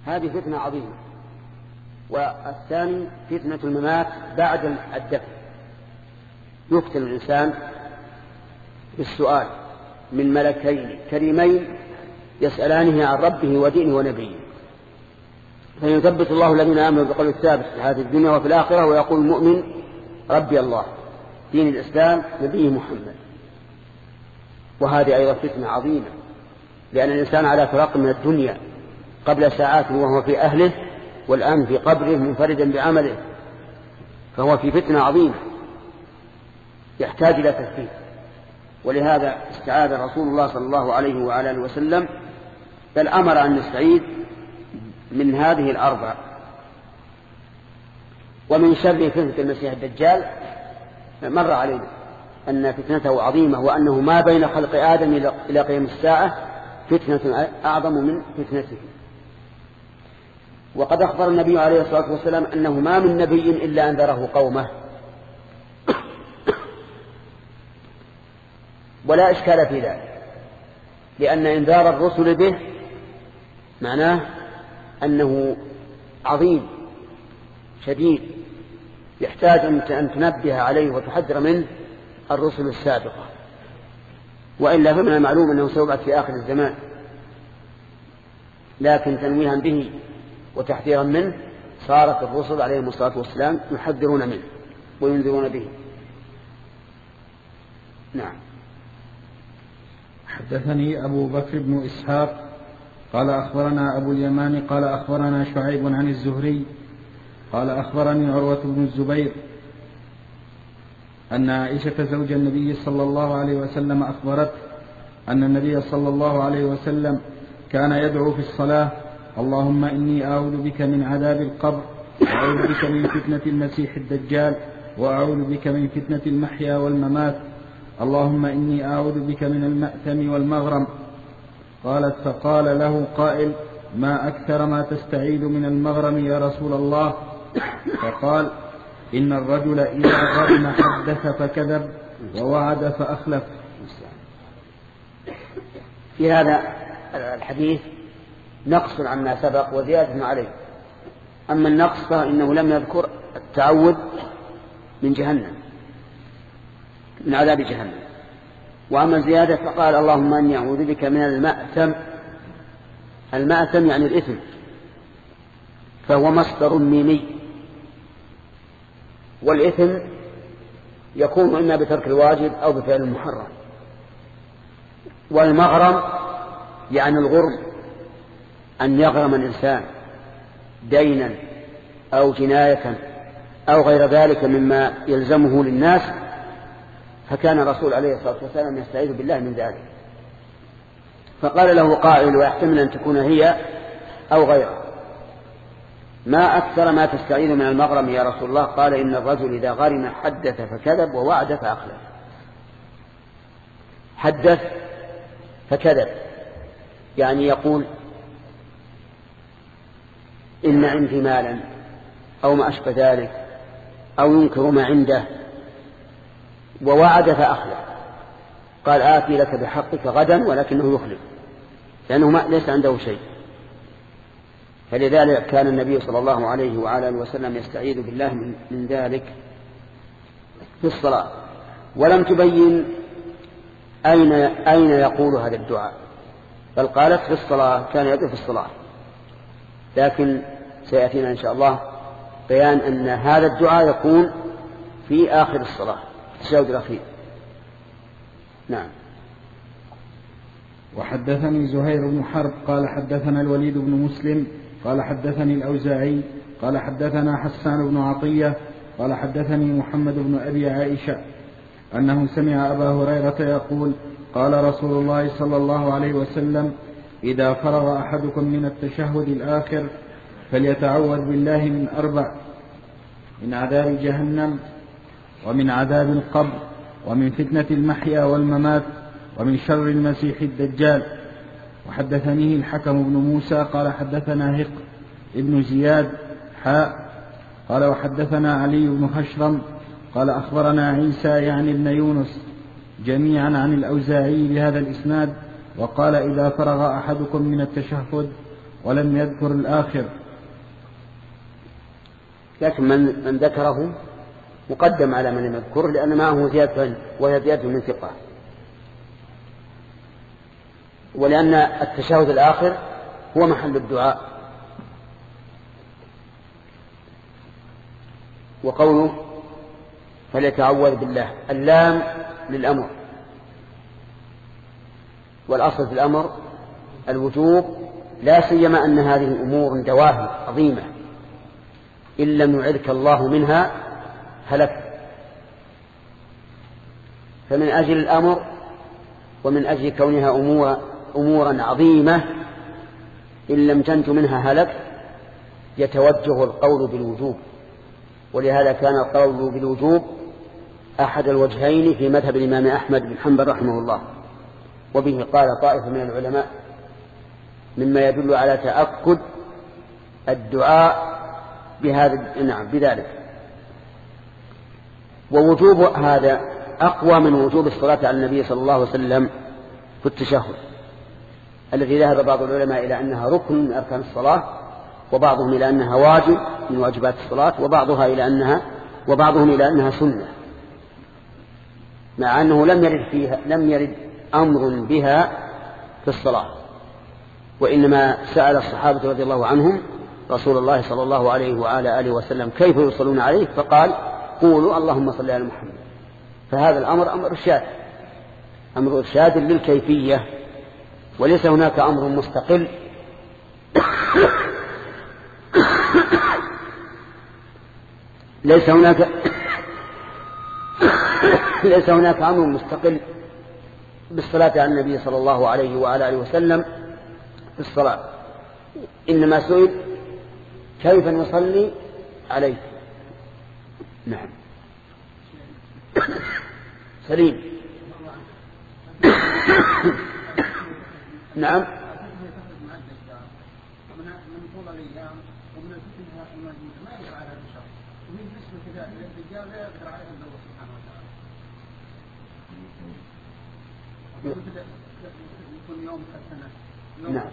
هذه فتنة عظيمة. والثاني فتنة الممات بعد الدفن، يفتن الإنسان بالسؤال من ملكين كريمين يسألانه عن ربه ودينه ونبيه، فيثبت الله الذين آمنوا بقول الثابت في هذه الدنيا وفي الآخرة، ويقول المؤمن ربي الله دين الإسلام نبيه محمد. وهذه أيضا فتنة عظيمة، لأن الإنسان على فراق من الدنيا قبل ساعات وهو في أهله، والآن في قبره منفردا بعمله، فهو في فتنة عظيمة يحتاج إلى تثبيت. ولهذا استعاذ رسول الله صلى الله عليه وعلى آله وسلم، بل أمر أن نستعيذ من هذه الأربع. ومن شر فتنة المسيح الدجال مر علينا أن فتنته عظيمة، وأنه ما بين خلق آدم إلى قيام الساعة فتنة أعظم من فتنته. وقد أخبر النبي عليه الصلاة والسلام أنه ما من نبي إلا أنذره قومه، ولا إشكال في ذلك، لأن إنذار الرسل به معناه أنه عظيم شديد يحتاج أن تنبه عليه وتحذر منه الرسل السابقة، وإلا فمن المعلوم أنه سيبعث في آخر الزمان، لكن تنويها به وتحذيرا منه صارت الرسل عليهم الصلاة والسلام يحذرون منه وينذرون به. نعم. حدثني أبو بكر بن إسحاق قال أخبرنا أبو اليمان قال أخبرنا شعيب عن الزهري قال أخبرني عروة بن الزبير أن عائشة زوج النبي صلى الله عليه وسلم أخبرت أن النبي صلى الله عليه وسلم كان يدعو في الصلاة: اللهم إني أعوذ بك من عذاب القبر، وأعوذ بك من فتنة المسيح الدجال، وأعوذ بك من فتنة المحيا والممات، اللهم إني أعوذ بك من المأثم والمغرم. قالت: فقال له قائل: ما أكثر ما تستعيذ من المغرم يا رسول الله؟ فقال: إن الرجل إذا غرم حدث فكذب ووعد فأخلف. في هذا الحديث نقص عما سبق وزيادة عليه. أما النقص فإنه لم يذكر التعوذ من جهنم، من عذاب جهنم. وأما الزيادة فقال: اللهم أني أعوذ بك من المأثم. المأثم يعني الإثم، فهو مصدر ميمي، والإثم يكون إما بترك الواجب أو بفعل المحرم. والمغرم يعني الغرم، أن يغرم الإنسان دينا أو جناية أو غير ذلك مما يلزمه للناس، فكان الرسول عليه الصلاة والسلام يستعيذ بالله من ذلك. فقال له قائل، ويحتمل أن تكون هي أو غيره: ما أكثر ما تستعيذ من المغرم يا رسول الله؟ قال: إن الرجل إذا غرم حدث فكذب ووعد فأخلف. حدث فكذب يعني يقول إن عندي مالا أو ما أشبه ذلك، أو ينكر ما عنده. ووعد فأخلف، قال: آتي لك بحقك غدا، ولكنه يخلف، لأنه ليس عنده شيء. فلذلك كان النبي صلى الله عليه وعلى آله وسلم يستعيذ بالله من ذلك في الصلاة. ولم تبين أين يقول هذا الدعاء، بل قالت في الصلاة، كان يدعو في الصلاة. لكن سيأتينا إن شاء الله بيان أن هذا الدعاء يكون في آخر الصلاة، في التشهد الأخير. نعم. وحدثني زهير بن حرب قال حدثنا الوليد بن مسلم قال حدثني الأوزاعي قال حدثنا حسان بن عطية قال حدثني محمد بن أبي عائشة أنه سمع أبا هريرة يقول: قال رسول الله صلى الله عليه وسلم: إذا فرغ أحدكم من التشهد الآخر فليتعوذ بالله من 4: من عذاب جهنم، ومن عذاب القبر، ومن فتنة المحيا والممات، ومن شر المسيح الدجال. وحدثنيه الحكم بن موسى قال حدثنا هق ابن زياد قال وحدثنا علي بن هشرم قال أخبرنا عيسى يعني ابن يونس جميعا عن الأوزاعي بهذا الإسناد، وقال: إذا فرغ أحدكم من التشهد ولم يذكر الآخر. لكن من ذكره مقدم على من لم يذكر، لأن معه زيادة وهي زيادة من ثقة، ولأن التشهد الآخر هو محل الدعاء. وقوله فليتعوذ بالله، اللام للأمر، والأصل في الأمر الوجوب، لا سيما أن هذه الأمور دواهي عظيمة، إن لم يعذك الله منها هلك. فمن أجل الأمر ومن أجل كونها أمورا عظيمة إن لم تنج منها هلك يتوجه القول بالوجوب. ولهذا كان القول بالوجوب أحد الوجهين في مذهب الإمام أحمد بن حنبل رحمه الله، وبه قال طائفة من العلماء، مما يدل على تأكد الدعاء بذلك. ووجوب هذا أقوى من وجوب الصلاة على النبي صلى الله عليه وسلم في التشهد، الذي ذهب بعض العلماء إلى أنها ركن من أركان الصلاة، وبعضهم إلى أنها واجب من واجبات الصلاة، وبعضهم إلى أنها سنة، مع أنه لم يرد أمر بها في الصلاة، وإنما سأل الصحابة رضي الله عنهم رسول الله صلى الله عليه وعلى آله وسلم كيف يصلون عليه، فقال قولوا اللهم صل على محمد. فهذا الأمر أمر إرشاد للكيفية، وليس هناك أمر مستقل ليس هناك أمر مستقل بالصلاة على النبي صلى الله عليه وعلى آله وسلم في الصلاة، إنما سئل كيف نصلي عليه. نعم سليم. نعم نعم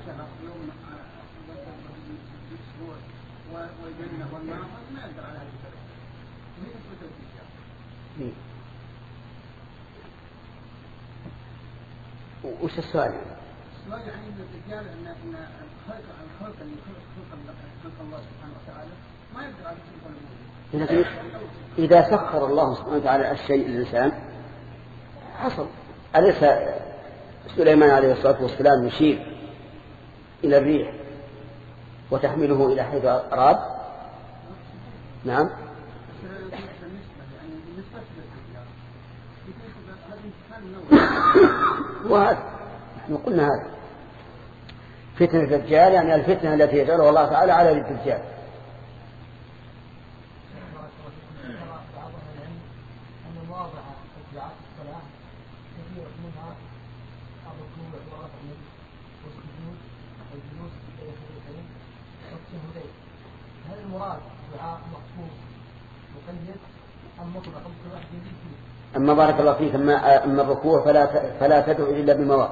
وش السؤال؟ السؤال يعني ان الرجال ان الخلق اللي خلق الله سبحانه وتعالى ما يقدر على لكن إذا سخر الله سبحانه وتعالى الشيء للإنسان حصل. أليس سليمان عليه الصلاة والسلام يشير إلى الريح وتحمله إلى حيث أراد؟ نعم. وهذا نحن قلنا هذا فتنة الدجال، يعني الفتنة التي يجعلها الله تعالى على الدجال. هل المراد دعاء مخصوص مقيد أم مطلق كل واحد يزيد فيه؟ أما بارك الله فيك، أما الركوع فلا تدعو إلا بمواضع،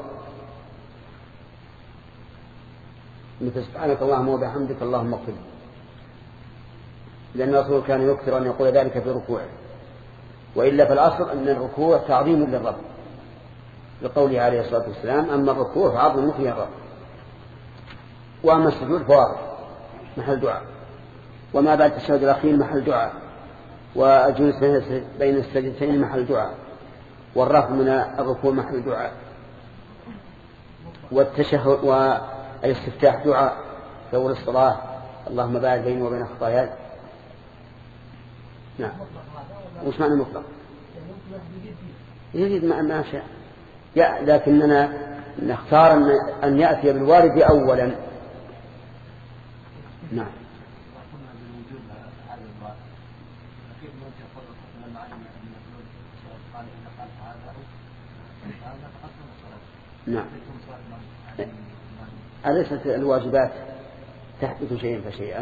مثل سبحانك اللهم وبحمدك اللهم اغفر لي، لأن الرسول كان يكثر أن يقول ذلك في ركوعه. وإلا فالأصل أن الركوع تعظيم للرب، لقوله عليه الصلاة والسلام أما الركوع فعظم فيه الرب، وأما السجود فواضح محل دعاء، وما بعد التشهد الأخير محل دعاء، والجلوس بين السجدتين محل دعاء، والرفع من الركوع محل دعاء، والتشهد والاستفتاح دعاء في أول الصلاة اللهم باعد بيني وبين خطاياي. نعم. وش معنى مطلق؟ يزيد ما شاء، لكننا نختار أن يأتي بالوارد أولا. نعم. نعم. أليست الواجبات تحدث شيئا فشيئا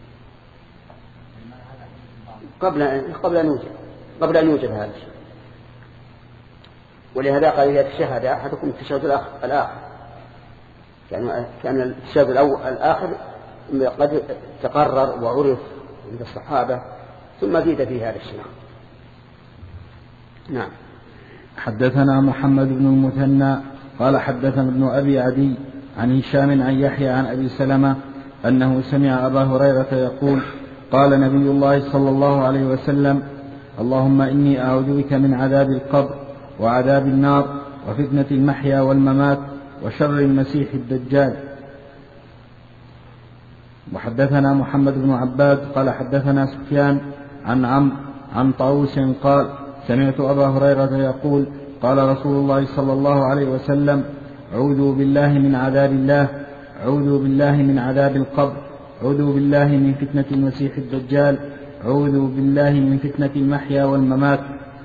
قبل أن يوجد هذا الشيء؟ ولهذا قال إذا تشهد أحدكم التشهد الآخر كان الاكتشاف الآخر قد تقرر وعرف عند الصحابة ثم زيد في هذا الشيء. نعم. حدثنا محمد بن المثنى قال حدثنا ابن أبي عدي عن هشام عن يحيى عن أبي سلمة أنه سمع أبا هريرة يقول قال نبي الله صلى الله عليه وسلم اللهم إني أعوذ بك من عذاب القبر وعذاب النار وفتنة المحيا والممات وشر المسيح الدجال. وحدثنا محمد بن عباد قال حدثنا سفيان عن عمرو عن طاووس قال سمعت أبا هريرة يقول قال رسول الله صلى الله عليه وسلم أعوذ بالله من عذاب الله أعوذ بالله من عذاب القبر أعوذ بالله من فتنة المسيح الدجال أعوذ بالله من فتنة المحيا والممات.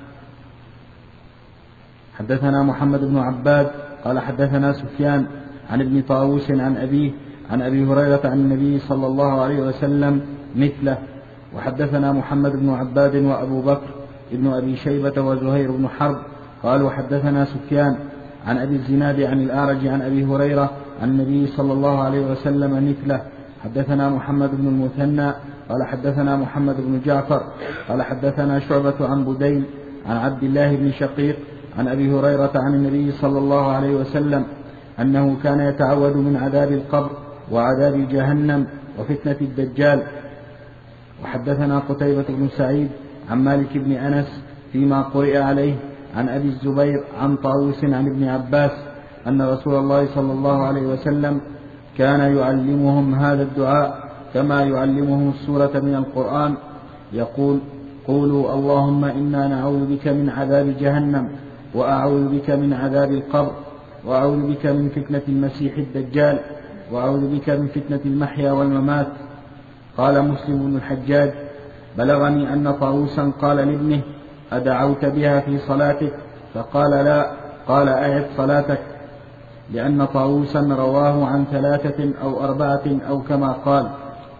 حدثنا محمد بن عباد قال حدثنا سفيان عن ابن طاووس عن أبيه عن أبي هريرة عن النبي صلى الله عليه وسلم مثله. وحدثنا محمد بن عباد وأبو بكر ابن أبي شيبة وزهير بن حرب قالوا حدثنا سفيان عن أبي الزناد عن الأعرج عن أبي هريرة عن النبي صلى الله عليه وسلم مثله. حدثنا محمد بن المثنى قال حدثنا محمد بن جعفر قال حدثنا شعبة عن بدين عن عبد الله بن شقيق عن أبي هريرة عن النبي صلى الله عليه وسلم أنه كان يتعوذ من عذاب القبر وعذاب جهنم وفتنة الدجال. وحدثنا قتيبة بن سعيد عن مالك بن أنس فيما قرئ عليه عن أبي الزبير عن طاووس عن ابن عباس أن رسول الله صلى الله عليه وسلم كان يعلمهم هذا الدعاء كما يعلمهم السورة من القرآن يقول قولوا اللهم إنا نعوذ بك من عذاب جهنم وأعوذ بك من عذاب القبر وأعوذ بك من فتنة المسيح الدجال وأعوذ بك من فتنة المحيا والممات. قال مسلم بن الحجاج بلغني أن طاووسا قال لابنه أدعوت بها في صلاتك؟ فقال لا. قال أعد صلاتك، لأن طاووسا رواه عن 3 أو 4 أو كما قال.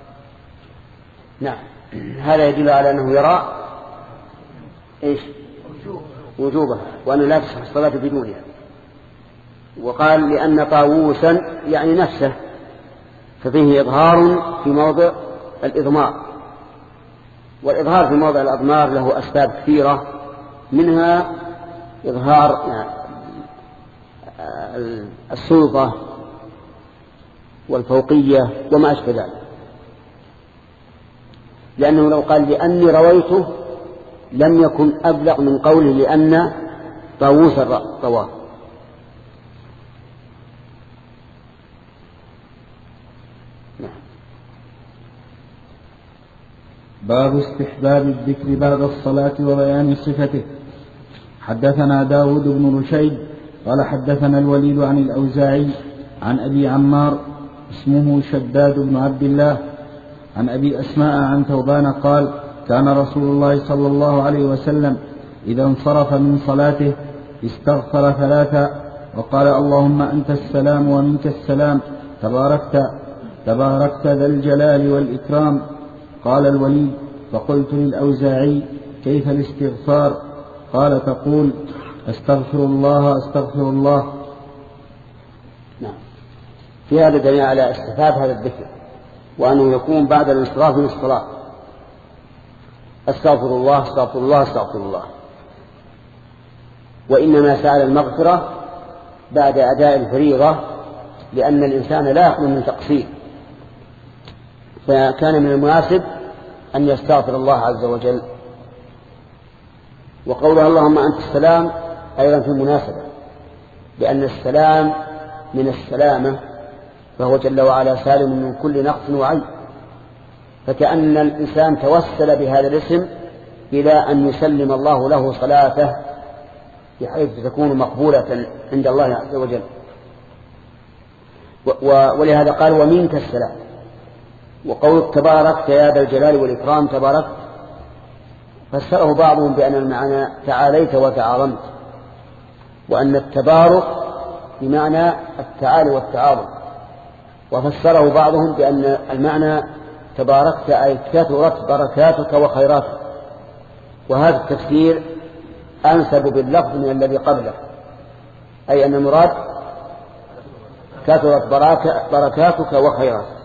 نعم. هذا يدل على أنه يرى إيش وجوبها وأنه لا تصح الصلاة بدونها. وقال لأن طاووسا يعني نفسه، ففيه إظهار في موضع الإضمار، والإظهار في موضع الأضمار له أسباب كثيرة، منها إظهار السلطة والفوقية وما أشبه ذلك، لأنه لو قال لأني رويته لم يكن أبلغ من قوله لأن طاووس رواه. باب استحباب الذكر بعد الصلاة وبيان صفته. حدثنا داود بن رشيد قال حدثنا الوليد عن الأوزاعي عن أبي عمار اسمه شداد بن عبد الله عن أبي أسماء عن ثوبان قال كان رسول الله صلى الله عليه وسلم إذا انصرف من صلاته استغفر 3 وقال اللهم أنت السلام ومنك السلام تباركت ذا الجلال والإكرام. قال الوليد فقلت للأوزاعي كيف الاستغفار؟ قال تقول أستغفر الله أستغفر الله. نعم. في هذا دليل على استحباب هذا الذكر، وأنه يكون بعد الانصراف من الصلاة أستغفر الله أستغفر الله أستغفر الله. وإنما سأل المغفرة بعد أداء الفريضة، لأن الإنسان لا يخلو من تقصير، فكان من المناسب أن يستغفر الله عز وجل. وقولها اللهم أنت السلام أيضا في المناسبة، لأن السلام من السلامة، فهو جل وعلا سالم من كل نقص وعيب، فكأن الإنسان توسل بهذا الاسم إلى أن يسلم الله له صلاته بحيث تكون مقبولة عند الله عز وجل. ولهذا قال ومنك السلام. وقول تباركت يا ذا الجلال والإكرام تباركت فسره بعضهم بأن المعنى تعاليت وتعاظمت، وأن التبارك بمعنى التعالي والتعاظم، وفسره بعضهم بأن المعنى تباركت أي كثرت بركاتك وخيراتك، وهذا التفسير أنسب باللفظ من الذي قبله، أي أن المراد كثرت بركاتك وخيراتك.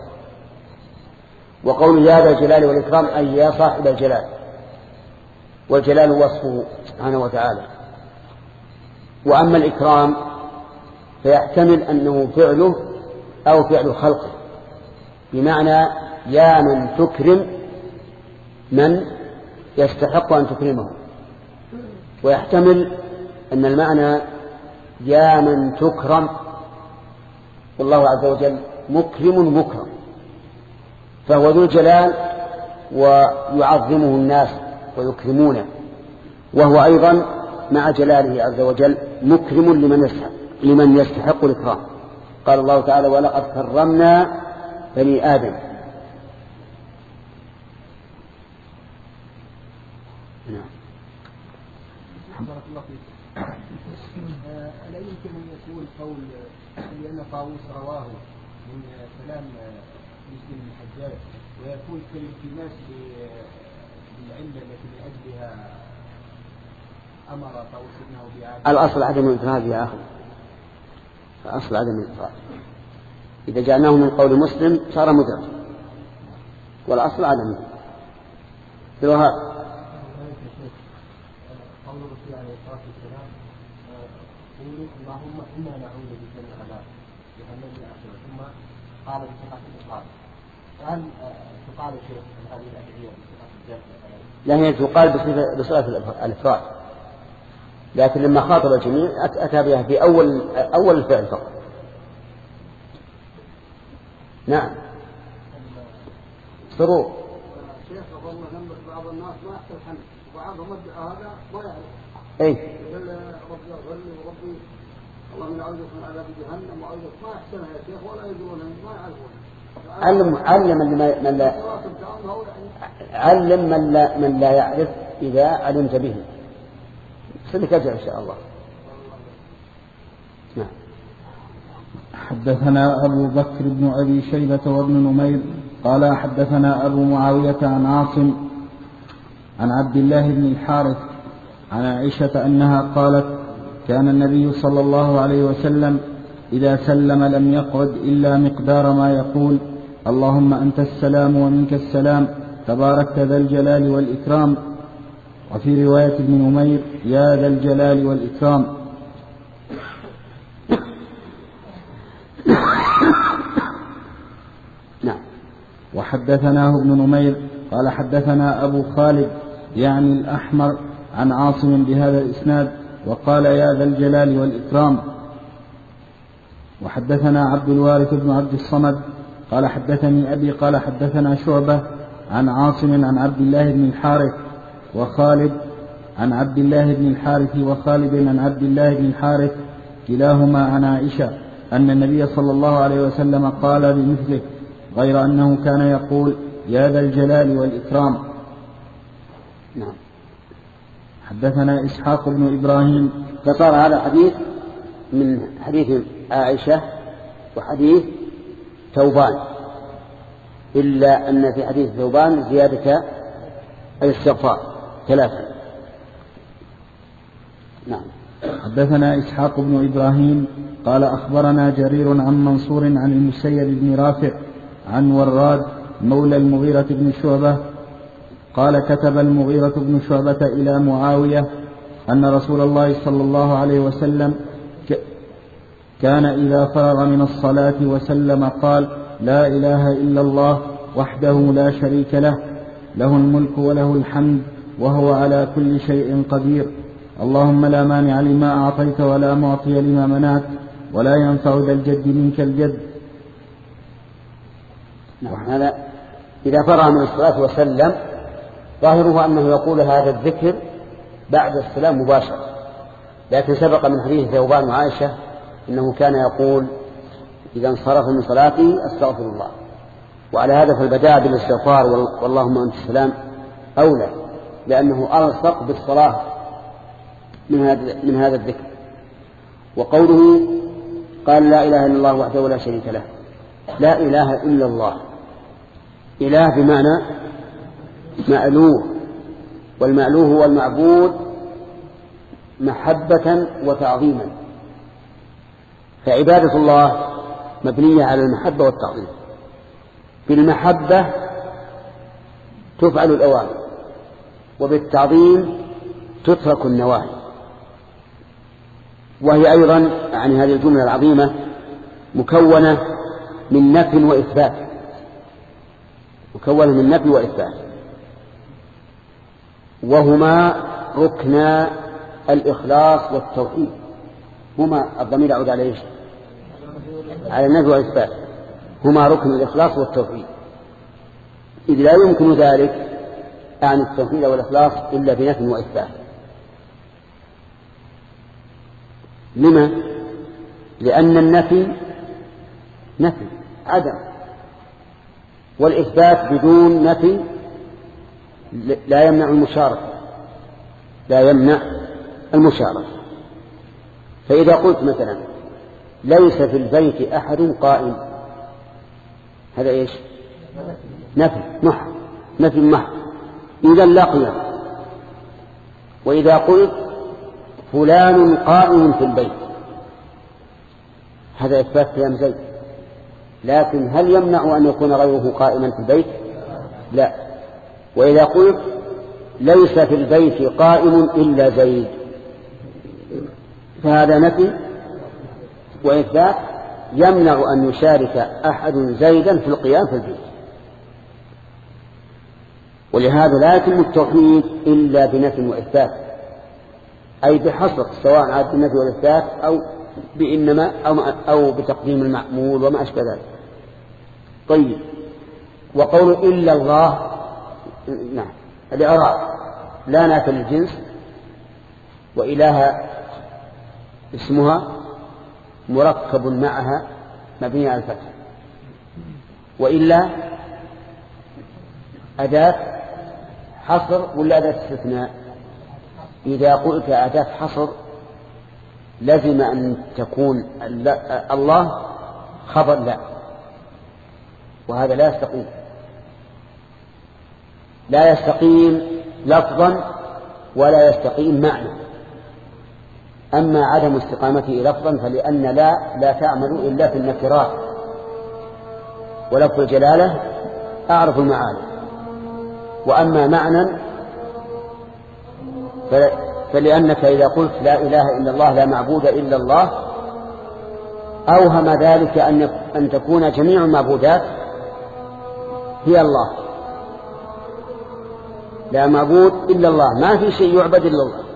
وقول يا ذا الجلال والإكرام أي يا صاحب الجلال، والجلال وصفه سبحانه وتعالى. وأما الإكرام فيحتمل أنه فعله أو فعل خلقه، بمعنى يا من تكرم من يستحق أن تكرمه، ويحتمل أن المعنى يا من تكرم، والله عز وجل مكرم مكرم، فهو ذو الجلال ويعظمه الناس ويكرمونه، وهو أيضا مع جلاله عز وجل مكرم لمن يستحق الإكرام. قال الله تعالى ولقد كرمنا بني آدم. ألا يمكن أن يكون قول لأن طاووس رواه من كلام مسلم بن الحجاج ويكون كالالتماس للعلة التي لأجلها أمر طاووس ابنه بعادة؟ الأصل عدم الإفراد يا أخي، الأصل عدم الإفراد. إذا جعلناه من قول مسلم صار مدرج، والأصل عدم الإفراد. قول الرسول عليه الصلاة والسلام قولوا اللهم إنا نعوذ بك من عذاب جهنم الآخرة، ثم قال بصيغة الإفراد. هل تقال شيء من هذه الأدعية بصيغة الجمع؟ لا، هي تقال بصيغة الإفراد، لكن لما خاطب الجميع أتى بها في أول الفعل فقط. نعم. سرور. شيخ والله نمت بعض الناس ما يحصل حمد، وبعضهم ادعى هذا ما يعرف. أي. يقول ربي اغفر لي وربي اللهم اعوذ بك من عذاب جهنم واعوذ ما يحسنها يا شيخ ولا يدرونها ما يعرفون. علم من لا يعرف إذا علمت به. سلك أجر إن شاء الله. نعم. حدثنا أبو بكر بن أبي شيبة وابن نمير قال حدثنا أبو معاوية عن عاصم عن عبد الله بن الحارث عن عائشة أنها قالت كان النبي صلى الله عليه وسلم إذا سلم لم يقعد إلا مقدار ما يقول اللهم أنت السلام ومنك السلام تباركت ذا الجلال والإكرام، وفي رواية ابن نمير يا ذا الجلال والإكرام. نعم. وحدثناه ابن نمير قال حدثنا أبو خالد يعني الأحمر عن عاصم بهذا الإسناد وقال يا ذا الجلال والإكرام. وحدثنا عبد الوارث بن عبد الصمد قال حدثني أبي قال حدثنا شعبة عن عاصم عن عبد الله بن الحارث وخالد عن عبد الله بن الحارث وخالد عن عبد الله بن الحارث كلاهما عن عائشة أن النبي صلى الله عليه وسلم قال بمثله غير أنه كان يقول يا ذا الجلال والإكرام. نعم. حدثنا إسحاق بن إبراهيم. فصار هذا الحديث من حديث عائشة وحديث ثوبان، إلا أن في حديث ثوبان زيادة الاستغفار 3. نعم. حدثنا إسحاق بن إبراهيم قال أخبرنا جرير عن منصور عن المسيب بن رافع عن وراد مولى المغيرة بن شعبة قال كتب المغيرة بن شعبة إلى معاوية أن رسول الله صلى الله عليه وسلم كان إذا فرغ من الصلاة وسلم قال لا إله إلا الله وحده لا شريك له له الملك وله الحمد وهو على كل شيء قدير اللهم لا مانع لما أعطيت ولا معطي لما منعت ولا ينفع ذا الجد منك الجد. هذا إذا فرغ من الصلاة وسلم ظاهره أنه يقول هذا الذكر بعد السلام مباشرة، لكن سبق من حديث ثوبان وعائشة إنه كان يقول إذا انصرف من صلاته أستغفر الله. وعلى هذا فالبداء بالاستغفار واللهم أنت السلام أولى، لأنه ألصق بالصلاة من هذا الذكر. وقوله قال لا إله إلا الله وحده لا شريك له، لا إله إلا الله، إله بمعنى مألوه، والمألوه هو المعبود محبة وتعظيما. فعبادة الله مبنية على المحبة والتعظيم. بالمحبة تفعل الأوامر، وبالتعظيم تترك النواهي. وهي أيضا يعني هذه الجملة العظيمة مكونة من نفي وإثبات، مكونة من نفي وإثبات، وهما ركن الإخلاص والتوحيد. هما الضمير يعود على ايش؟ على النفي والإثبات. هما ركن الإخلاص والتوحيد، إذ لا يمكن ذلك عن التوحيد والإخلاص إلا بنفي وإثبات. لما؟ لأن النفي نفي عدم، والإثبات بدون نفي لا يمنع المشاركة، لا يمنع المشاركة. فإذا قلت مثلا ليس في البيت أحد قائم، هذا إيش؟ نفي محض، نفي محض، إذا لا قيام. وإذا قلت فلان قائم في البيت، هذا إثبات قيام زيد، لكن هل يمنع أن يكون غيره قائما في البيت؟ لا. وإذا قلت ليس في البيت قائم إلا زيد، فهذا نفي وإثبات يمنع أن يشارك أحد زيدا في القيام في البيت. ولهذا لا يتم التوحيد إلا بنفي وإثبات، أي بحصر، سواء عاد بالنفي والإثبات أو بإنما أو بتقديم المعمول وما أشبه ذلك. طيب، وقول إلا الله، نعم، الإعراب لا نافي للجنس، وإله اسمها مركب معها مبني على الفتح، وإلا أداة حصر ولا أداة استثناء؟ إذا قلت أداة حصر لازم أن تكون الله خبر لا، وهذا لا يستقيم، لا يستقيم لفظا ولا يستقيم معنى. أما عدم استقامته لفظا فلأن لا تعمل إلا في النكرات، ولفظ الجلالة أعرف المعاني. وأما معنى فلأنك إذا قلت لا إله إلا الله لا معبود إلا الله أوهم ذلك أن تكون جميع المعبودات هي الله، لا معبود إلا الله، ما في شيء يعبد إلا الله،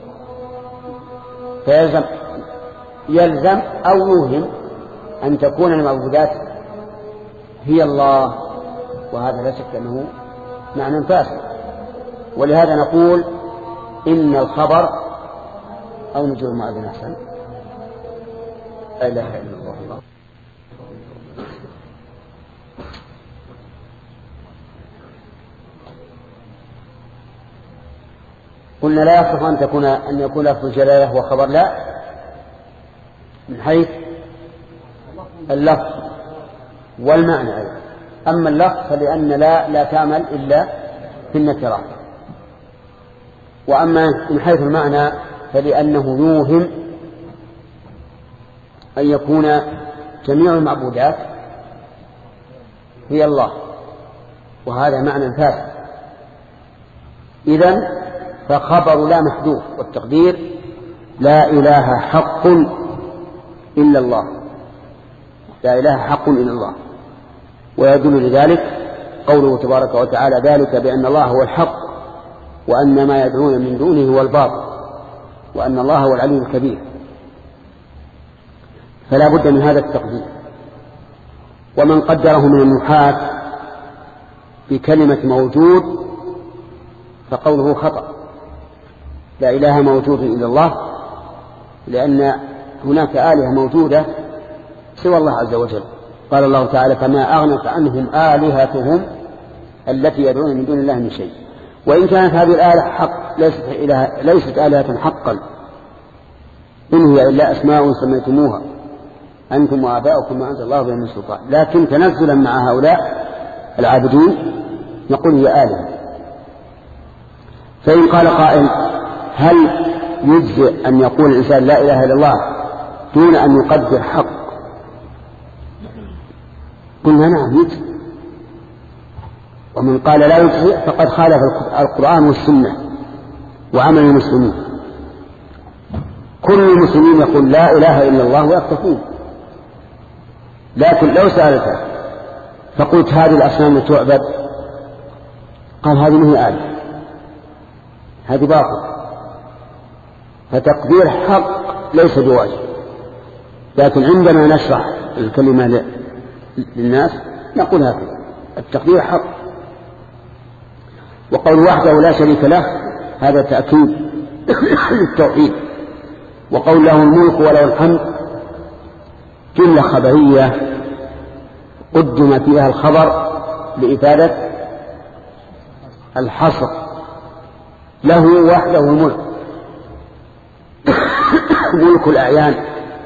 يلزم أو يوهم أن تكون المعبودات هي الله، وهذا لا شك أنه معنى فاسد. ولهذا نقول إن الخبر أو نجيب المؤذن أحسن، لا إله إلا الله. قلنا لا يصح أن يكون لفظ الجلالة وخبر لا من حيث اللفظ والمعنى أيضا. أما اللفظ فلأن لا تعمل إلا في النكرات. وأما من حيث المعنى فلأنه يوهم أن يكون جميع المعبودات هي الله، وهذا معنى فاسد. إذن فخبر لا محذوف، والتقدير لا إله حق إلا الله، لا إله حق إلا الله. ويدل لذلك قوله تبارك وتعالى ذلك بأن الله هو الحق وأن ما يدعون من دونه هو الباطل وأن الله هو العلي الكبير. فلا بد من هذا التقدير. ومن قدره من النحاة بكلمة موجود فقوله خطأ، لا إله موجود إلا الله، لأن هناك آلهة موجودة سوى الله عز وجل. قال الله تعالى فما أغنت عنهم آلهتهم التي يدعون من دون الله من شيء. وإن كانت هذه الآلهة حق ليست آلهة حقا، إن هي إلا أسماء سميتموها أنتم وآباؤكم ما أنزل الله بها من سلطان، لكن تنزلا مع هؤلاء العابدين نقول هي آلهة. فإن قال قائل هل يجزئ أن يقول الإنسان لا إله إلا الله دون أن يقدر حق قلنا نعم يجزئ. ومن قال لا يجزئ فقد خالف القرآن والسنة وعمل المسلمين. كل المسلمين يقول لا إله إلا الله ويكتفون، لكن لو سألته فقلت هذه الأصنام تعبد، قال هذه منه آية، هذه باطل. فتقدير حق ليس بواجب، لكن عندما نشرح الكلمة للناس نقول هكذا التقدير حق. وقول وحده لا شريك له هذا تأكيد للتوحيد. وقول له الملك وله الحمد جملة خبرية قدم فيها الخبر لإفادة الحصر، له وحده الملك ملك الأعيان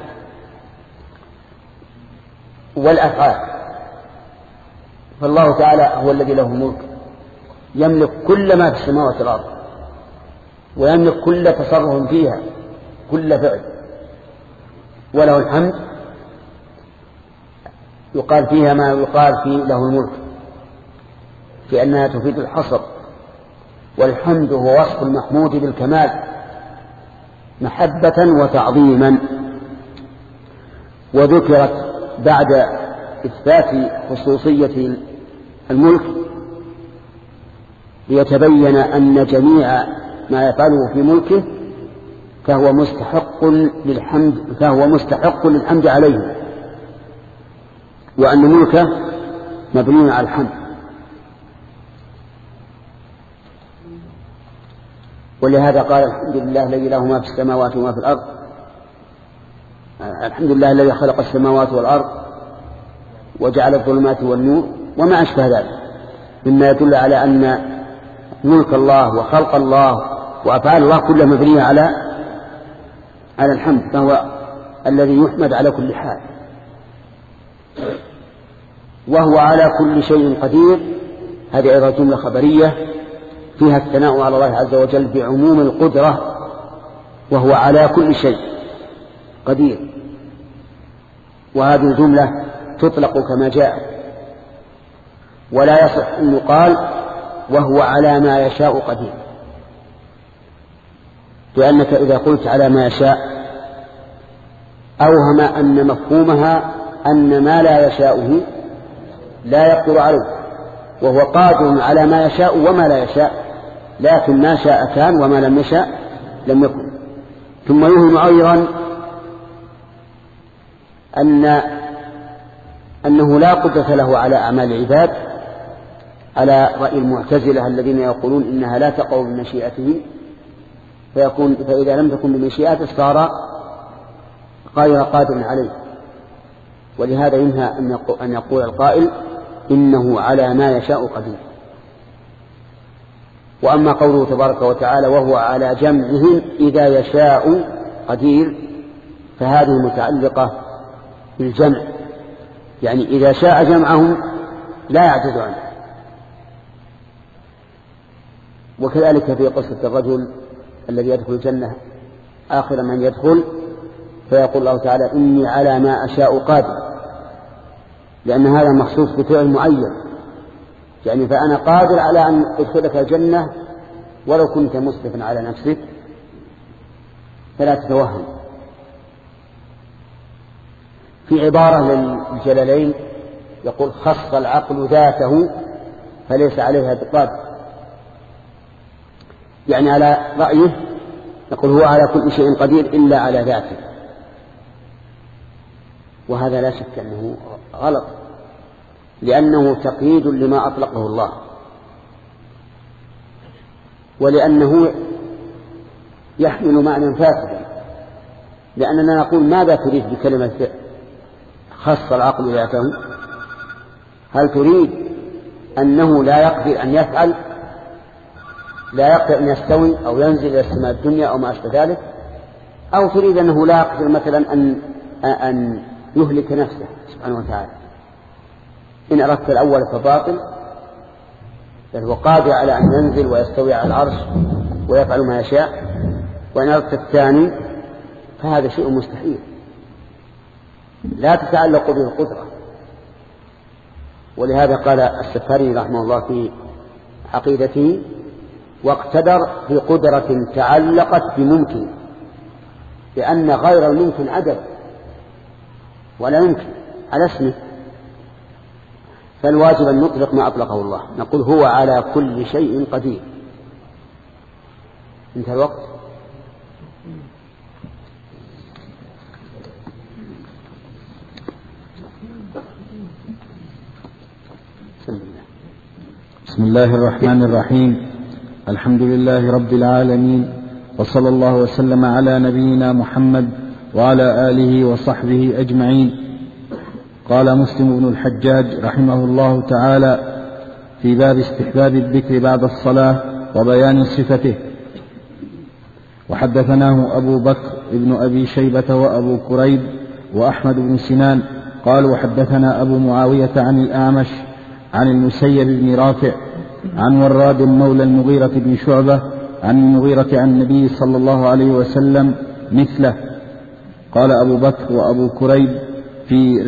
والأفعال. فالله تعالى هو الذي له الملك، يملك كل ما في السماوات والأرض، ويملك كل تصرف فيها، كل فعل. وله الحمد يقال فيها ما يقال في له الملك، في أنها تفيد الحصر. والحمد هو وصف المحمود بالكمال محبة وتعظيما. وذكرت بعد إثبات خصوصية الملك ليتبين أن جميع ما يفعله في ملكه فهو مستحق للحمد عليه، وأن ملكه مبني على الحمد. ولهذا قال الحمد لله الذي له ما في السماوات وما في الأرض، الحمد لله الذي خلق السماوات والأرض وجعل الظلمات والنور وما أشبه ذلك مما يدل على أن ملك الله وخلق الله وأفعال الله كلها مبنية على الحمد، فهو الذي يحمد على كل حال. وهو على كل شيء قدير، هذه أيضا جملة خبرية فيها الثناء على الله عز وجل بعموم القدرة، وهو على كل شيء قدير. وهذه الجملة تطلق كما جاء، ولا يصح أن يقال وهو على ما يشاء قدير، لأنك إذا قلت على ما يشاء أوهم أن مفهومها أن ما لا يشاؤه لا يقدر عليه، وهو قادر على ما يشاء وما لا يشاء، لكن ما شاء كان وما لم يشاء لم يكن. ثم يوهم أيضا أنه لا قدرة له على أعمال العباد، على رأي المعتزلة الذين يقولون إنها لا تقع بمشيئته، فإذا لم تكن بمشيئته صار غير قادر عليه. ولهذا ينهى أن يقول القائل إنه على ما يشاء قدير. وأما قوله تبارك وتعالى وهو على جمعهم إذا يشاء قدير، فهذه متعلقة بالجمع، يعني إذا شاء جمعهم لا يعجز عنه. وكذلك في قصة الرجل الذي يدخل الجنة آخر من يدخل فيقول الله تعالى إني على ما أشاء قادر، لأن هذا مخصوص بفعل معين، يعني فأنا قادر على أن أدخلك الجنة ولو كنت مسرفا على نفسك، فلا تتوهم. في عبارة للجلالين يقول خص العقل ذاته فليس عليها بقادر، يعني على رأيه يقول هو على كل شيء قدير إلا على ذاته، وهذا لا شك أنه غلط، لأنه تقييد لما أطلقه الله، ولأنه يحمل معنى فاسدا. لأننا نقول ماذا تريد بكلمة خص العقل ذاته؟ هل تريد أنه لا يقدر أن يفعل، لا يقدر أن يستوي أو ينزل إلى السماء الدنيا أو ما أشبه ذلك، أو تريد أنه لا يقدر مثلا أن يهلك نفسه سبحانه وتعالى؟ إن أردت الأول فباطل، بل هو قادر على أن ينزل ويستوي على العرش ويفعل ما يشاء، وإن أردت الثاني فهذا شيء مستحيل لا تتعلق به القدرة، ولهذا قال السفاري رحمه الله في عقيدته: واقتدر بقدرة تعلقت بممكن، لأن غير الممكن عدم ولا يمكن على اسمه، فالواجب أن نطلق ما أطلقه الله، نقول هو على كل شيء قدير. انتهى الوقت. بسم الله الرحمن الرحيم. الحمد لله رب العالمين، وصلى الله وسلم على نبينا محمد وعلى آله وصحبه أجمعين. قال مسلم بن الحجاج رحمه الله تعالى في باب استحباب الذكر بعد الصلاة وبيان صفته: وحدثناه أبو بكر ابن أبي شيبة وأبو كريب وأحمد بن سنان قالوا حدثنا أبو معاوية عن الأعمش عن المسيب بن رافع عن وراد مولى المغيرة بن شعبة عن المغيرة عن النبي صلى الله عليه وسلم مثله. قال أبو بكر وأبو كريب في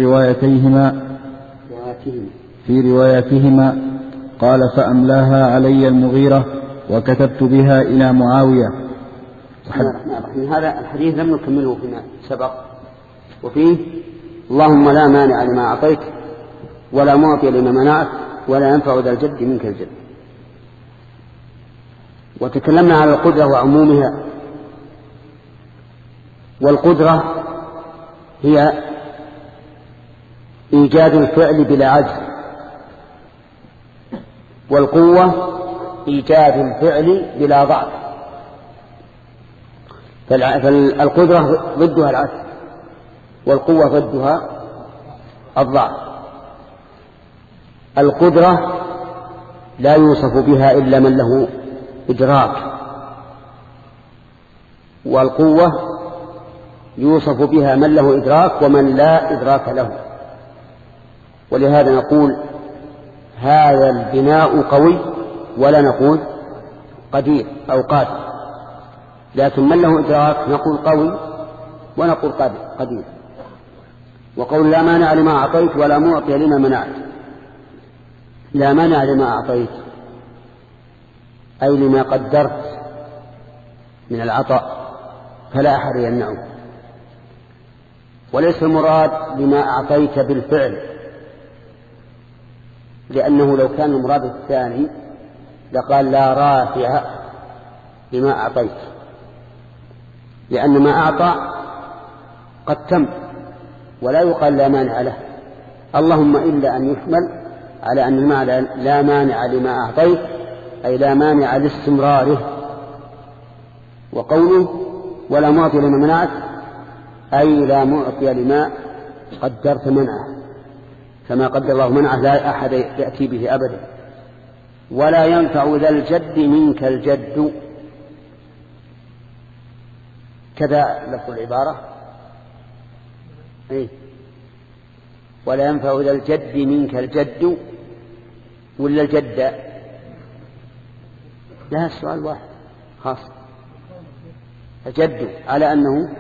روايتهما قال: فأملاها علي المغيرة وكتبت بها إلى معاوية. من هذا الحديث لم نكمله فيما سبق، وفيه: اللهم لا مانع لما أعطيت ولا معطي لما منعت ولا ينفع ذا الجد منك الجد. وتكلمنا على القدرة وعمومها، والقدرة هي إيجاد الفعل بلا عجز، والقوة إيجاد الفعل بلا ضعف. فالقدرة ضدها العجز، والقوة ضدها الضعف. القدرة لا يوصف بها إلا من له إدراك، والقوة يوصف بها من له إدراك ومن لا إدراك له. ولهذا نقول هذا البناء قوي ولا نقول قدير أو قادر، لكن من له إدراك نقول قوي ونقول قدير. وقول لا مانع لما أعطيت ولا معطي لما منعت. لا مانع لما أعطيت أي لما قدرت من العطاء فلا أحد يمنعه، وليس المراد لما أعطيت بالفعل، لأنه لو كان المراد الثاني لقال لا رافع لما أعطيت، لأن ما أعطى قد تم ولا يقال لا مانع له، اللهم إلا أن يحمل على أن المعنى لا مانع لما أعطيت أي لا مانع لاستمراره. وقوله ولا معطي لما منعت أي لا معطي لما قدرت منعه، كما قدر الله منعه لا أحد يأتي به أبدا. ولا ينفع ذا الجد منك الجد، كذا لفظ العبارة. ولا ينفع ذا الجد منك الجد ولا الجد؟ لا، السؤال واحد خاص. الجد على أنه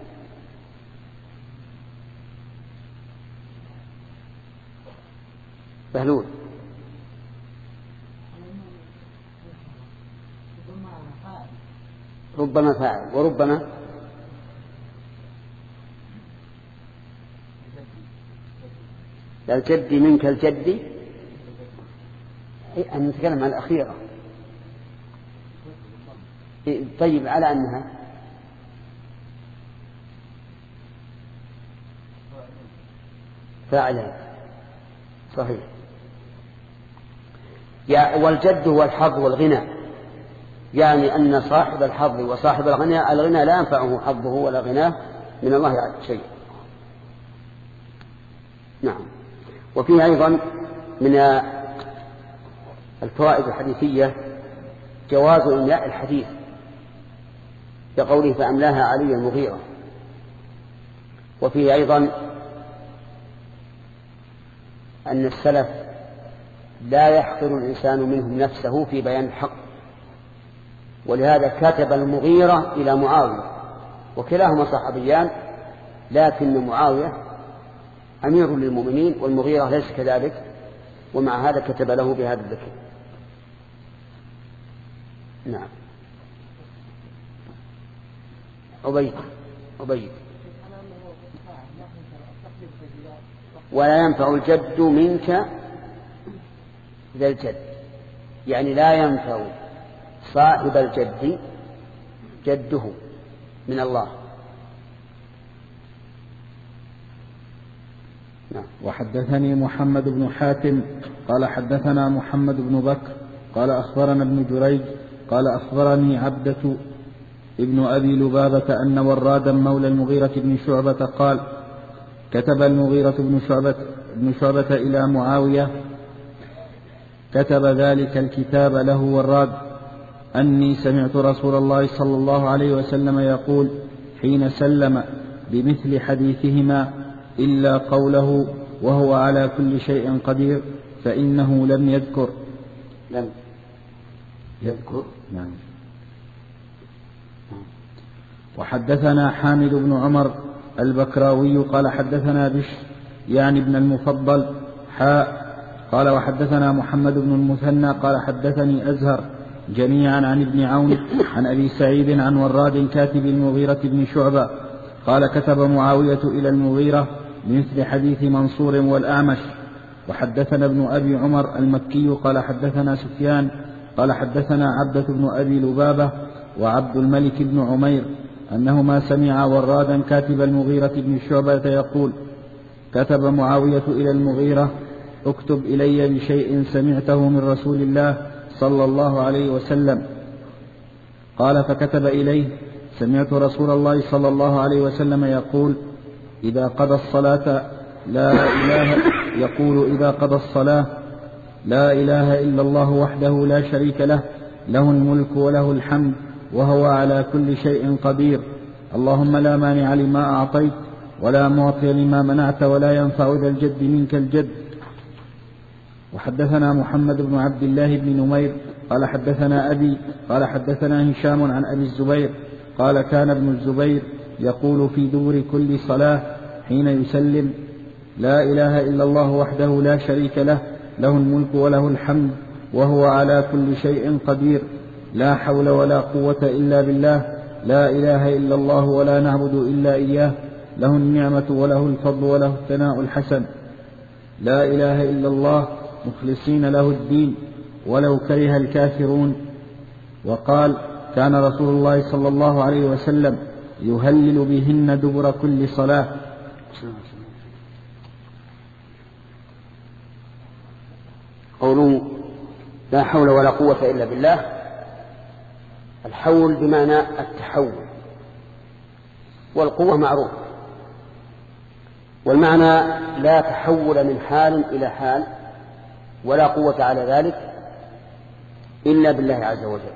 بهلول. ربما فاعل وربما الجد منك الجد، أن نتكلم عن الأخيرة. طيب على أنها فاعلا صحيح. والجد هو الحظ والغنى، يعني أن صاحب الحظ وصاحب الغنى لا ينفعه حظه ولا غناه من الله شيء. نعم. وفيه أيضا من الفوائد الحديثية جواز إملاء الحديث بقوله فأملاها علي المغيرة. وفيه أيضا أن السلف لا يحقر الإنسان منهم نفسه في بيان الحق، ولهذا كتب المغيرة إلى معاوية، وكلاهما صحابيان، لكن معاوية أمير للمؤمنين والمغيرة ليس كذلك، ومع هذا كتب له بهذا الذكر. نعم. أبيت ولا ينفع الجد منك ذا الجد، يعني لا ينفع صاحب الجد جده من الله. نعم. وحدثني محمد بن حاتم قال حدثنا محمد بن بكر قال أخبرنا ابن جريج قال أخبرني عبدة ابن أبي لبابة أن ورادا مولى المغيرة بن شعبة قال كتب المغيرة بن شعبة إلى معاوية، كتب ذلك الكتاب له وراد أني سمعت رسول الله صلى الله عليه وسلم يقول حين سلم بمثل حديثهما إلا قوله وهو على كل شيء قدير فإنه لم يذكر. نعم. وحدثنا حامد بن عمر البكراوي قال حدثنا بشر يعني ابن المفضل قال وحدثنا محمد بن المثنى قال حدثني أزهر جميعا عن ابن عون عن أبي سعيد عن وراد كاتب المغيرة بن شعبة قال كتب معاوية إلى المغيرة بمثل حديث منصور والأعمش. وحدثنا ابن أبي عمر المكي قال حدثنا سفيان قال حدثنا عبدة بن أبي لبابة وعبد الملك بن عمير أنهما سمعا ورادا كاتب المغيرة بن شعبة يقول كتب معاوية إلى المغيرة اكتب إلي بشيء سمعته من رسول الله صلى الله عليه وسلم. قال فكتب إليه سمعت رسول الله صلى الله عليه وسلم يقول إذا قضى الصلاة إذا قضى الصلاة لا إله إلا الله وحده لا شريك له له الملك وله الحمد وهو على كل شيء قدير اللهم لا مانع لما أعطيت ولا معطي لما منعت ولا ينفع ذا الجد منك الجد. وحدثنا محمد بن عبد الله بن نمير قال حدثنا أبي قال حدثنا هشام عن أبي الزبير قال كان ابن الزبير يقول في دبر كل صلاة حين يسلم لا إله إلا الله وحده لا شريك له له الملك وله الحمد وهو على كل شيء قدير لا حول ولا قوة إلا بالله لا إله إلا الله ولا نعبد إلا إياه له النعمة وله الفضل وله الثناء الحسن لا إله إلا الله مخلصين له الدين ولو كره الكافرون. وقال كان رسول الله صلى الله عليه وسلم يهلل بهن دبر كل صلاة. قولوا لا حول ولا قوة إلا بالله، الحول بمعنى التحول، والقوة معروف، والمعنى لا تحول من حال إلى حال ولا قوة على ذلك إلا بالله عز وجل،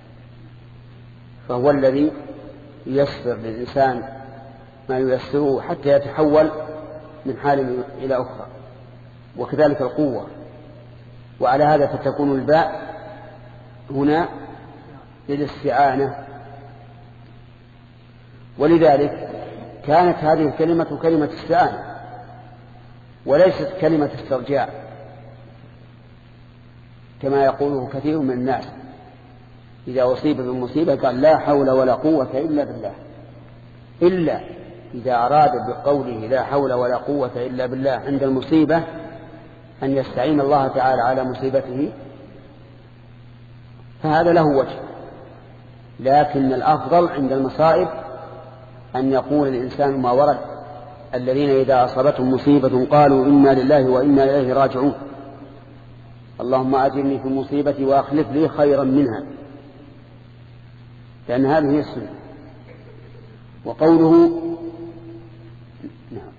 فهو الذي ييسر للإنسان ما ييسره حتى يتحول من حال إلى أخرى، وكذلك القوة. وعلى هذا فتكون الباء هنا للاستعانة، ولذلك كانت هذه الكلمة كلمة استعانة وليست كلمة استرجاع كما يقوله كثير من الناس إذا أصيب بالمصيبة قال لا حول ولا قوة إلا بالله، إلا إذا أراد بقوله لا حول ولا قوة إلا بالله عند المصيبة أن يستعين الله تعالى على مصيبته فهذا له وجه، لكن الأفضل عند المصائب أن يقول الإنسان ما ورد الذين إذا أصابتهم مصيبة قالوا إنا لله وإنا إليه راجعون اللهم أجرني في مصيبتي وأخلف لي خيرا منها، لأن هذه هي السنة. وقوله نعم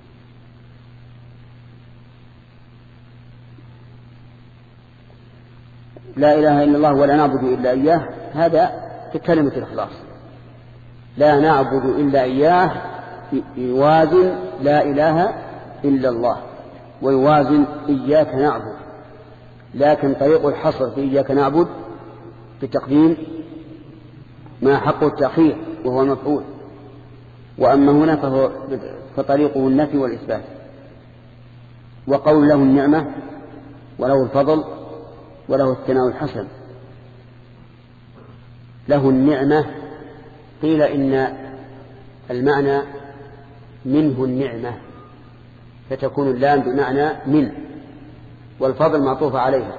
لا إله إلا الله ولا نعبد إلا إياه، هذا في كلمة الإخلاص، لا نعبد إلا إياه يوازن لا إله إلا الله ويوازن إياك نعبد، لكن طريق الحصر في إياك نعبد بتقديم ما حق التأخير وهو المفعول، وأما هنا فطريقه النفي والإثبات. وقول له النعمة وله الفضل وله الثناء الحسن. له النعمة، قيل إن المعنى منه النعمة، فتكون اللام بمعنى من، والفضل معطوف عليها.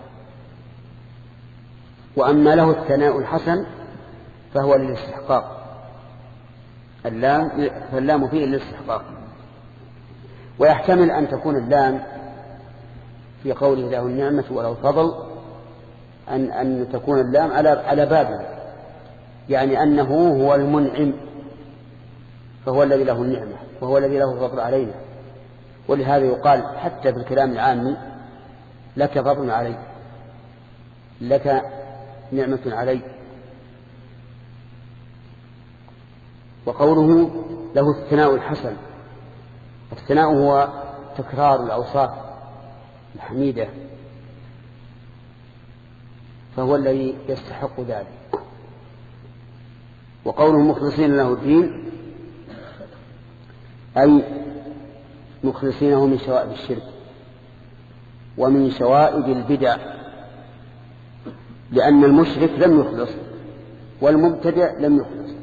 وأما له الثناء الحسن فهو للاستحقاق، فاللام فيه للاستحقاق. ويحتمل أن تكون اللام في قوله له النعمة وله الفضل أن تكون اللام على بابه، يعني أنه هو المنعم، فهو الذي له النعمة وهو الذي له الفضل علينا. ولهذا يقال حتى في الكلام العامي لك فضل علي، لك نعمة علي. وقوله له الثناء الحسن، الثناء هو تكرار الأوصاف الحميدة، فهو الذي يستحق ذلك. وقوله مخلصين له الدين أي مخلصينه من شوائب الشرك ومن شوائب البدع، لأن المشرك لم يخلص والمبتدع لم يخلص.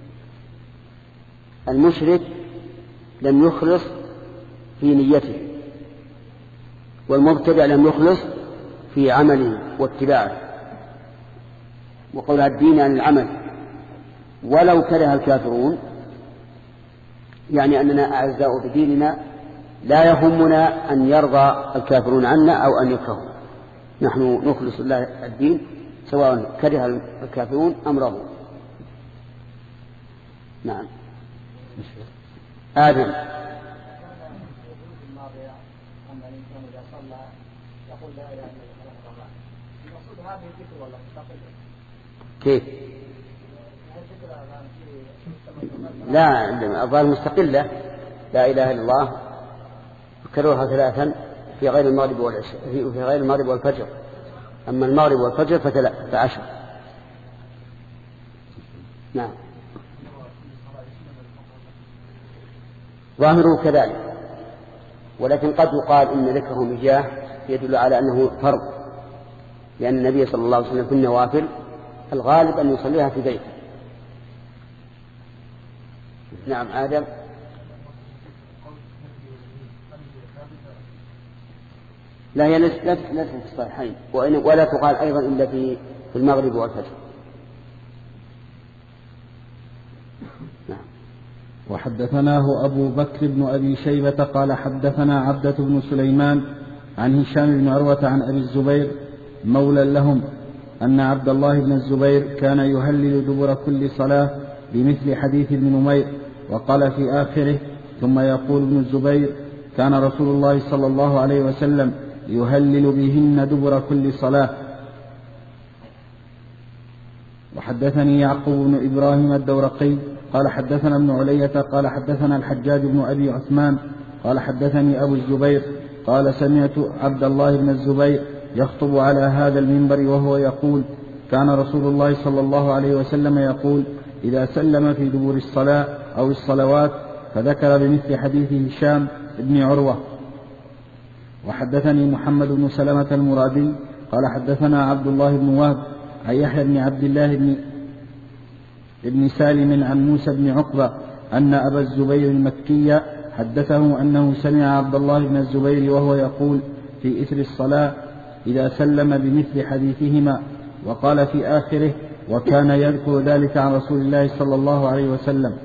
المشرك لم يخلص في نيته، والمبتدع لم يخلص في عمله واتباعه. وقولها الدين عن العمل ولو كره الكافرون، يعني أننا أعزاء بديننا لا يهمنا أن يرضى الكافرون عنا أو أن يكرهوا، نحن نخلص الله الدين سواء كره الكافرون أم رضوا. نعم. آدم كيف؟ لا، الظاهر مستقلة، لا إله إلا الله كررها 3 في غير المغرب والعشاء، في غير المغرب والفجر. أما المغرب والفجر ف10. نعم. ظاهره كذلك، ولكن قد يقال إن ذكرهم إياه يدل على أنه فرض، لأن النبي صلى الله عليه وسلم في النوافل الغالب أن يصليها في بيته. نعم. آدم لا، هي ليست في الصحيحين، ولا تقال أيضا إلا في المغرب والفجر. نعم. وحدثناه أبو بكر بن أبي شيبة قال حدثنا عبدة بن سليمان عن هشام بن عروة عن أبي الزبير مولى لهم أن عبد الله بن الزبير كان يهلل دبر كل صلاة بمثل حديث ابن نمير. وقال في آخره: ثم يقول ابن الزبير: كان رسول الله صلى الله عليه وسلم يهلل بهن دبر كل صلاة. وحدثني يعقوب بن إبراهيم الدورقي قال حدثنا ابن علية قال حدثنا الحجاج بن أبي عثمان قال حدثني أبو الزبير قال سمعت عبد الله بن الزبير يخطب على هذا المنبر وهو يقول: كان رسول الله صلى الله عليه وسلم يقول: إذا سلم في دبر الصلاة أو الصلوات، فذكر بمثل حديث هشام بن عروة. وحدثني محمد بن سلمة المرادي قال حدثنا عبد الله بن وهب عن يحيى بن عبد الله بن سالم عن موسى بن عقبة أن أبا الزبير المكي حدثه أنه سمع عبد الله بن الزبير وهو يقول في إثر الصلاة: إذا سلم بمثل حديثهما. وقال في آخره: وكان يذكر ذلك عن رسول الله صلى الله عليه وسلم.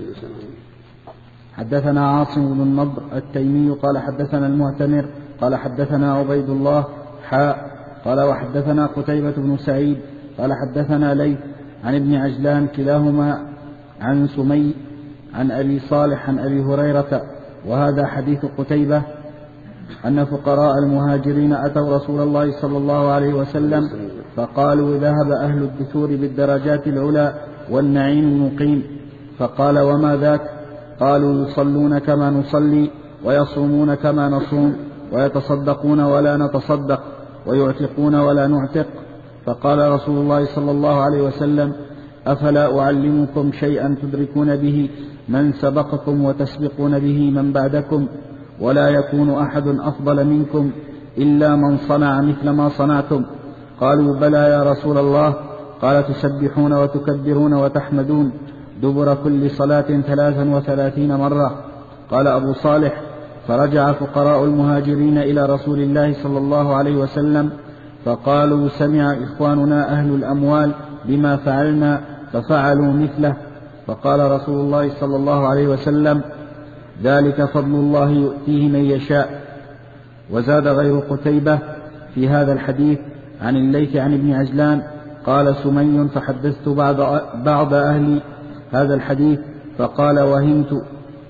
حدثنا عاصم بن النضر التيمي قال حدثنا المعتمر قال حدثنا عبيد الله قال وحدثنا قتيبة بن سعيد قال حدثنا ليث عن ابن عجلان كلاهما عن سمي عن أبي صالح عن أبي هريرة. وهذا حديث قتيبة أن فقراء المهاجرين أتوا رسول الله صلى الله عليه وسلم فقالوا: ذهب أهل الدثور بالدرجات العلى والنعيم المقيم. فقال: وما ذاك؟ قالوا: يصلون كما نصلي ويصومون كما نصوم ويتصدقون ولا نتصدق ويعتقون ولا نعتق. فقال رسول الله صلى الله عليه وسلم: أفلا أعلمكم شيئا تدركون به من سبقكم وتسبقون به من بعدكم، ولا يكون أحد أفضل منكم إلا من صنع مثل ما صنعتم. قالوا بلى يا رسول الله. قال تسبحون وتكبرون وتحمدون دبر كل صلاة 33 مرة. قال أبو صالح فرجع فقراء المهاجرين إلى رسول الله صلى الله عليه وسلم فقالوا سمع إخواننا أهل الأموال بما فعلنا ففعلوا مثله. فقال رسول الله صلى الله عليه وسلم ذلك فضل الله يؤتيه من يشاء. وزاد غير قتيبة في هذا الحديث عن الليث عن ابن عجلان قال سمي فحدثت بعض أهل هذا الحديث فقال وهمت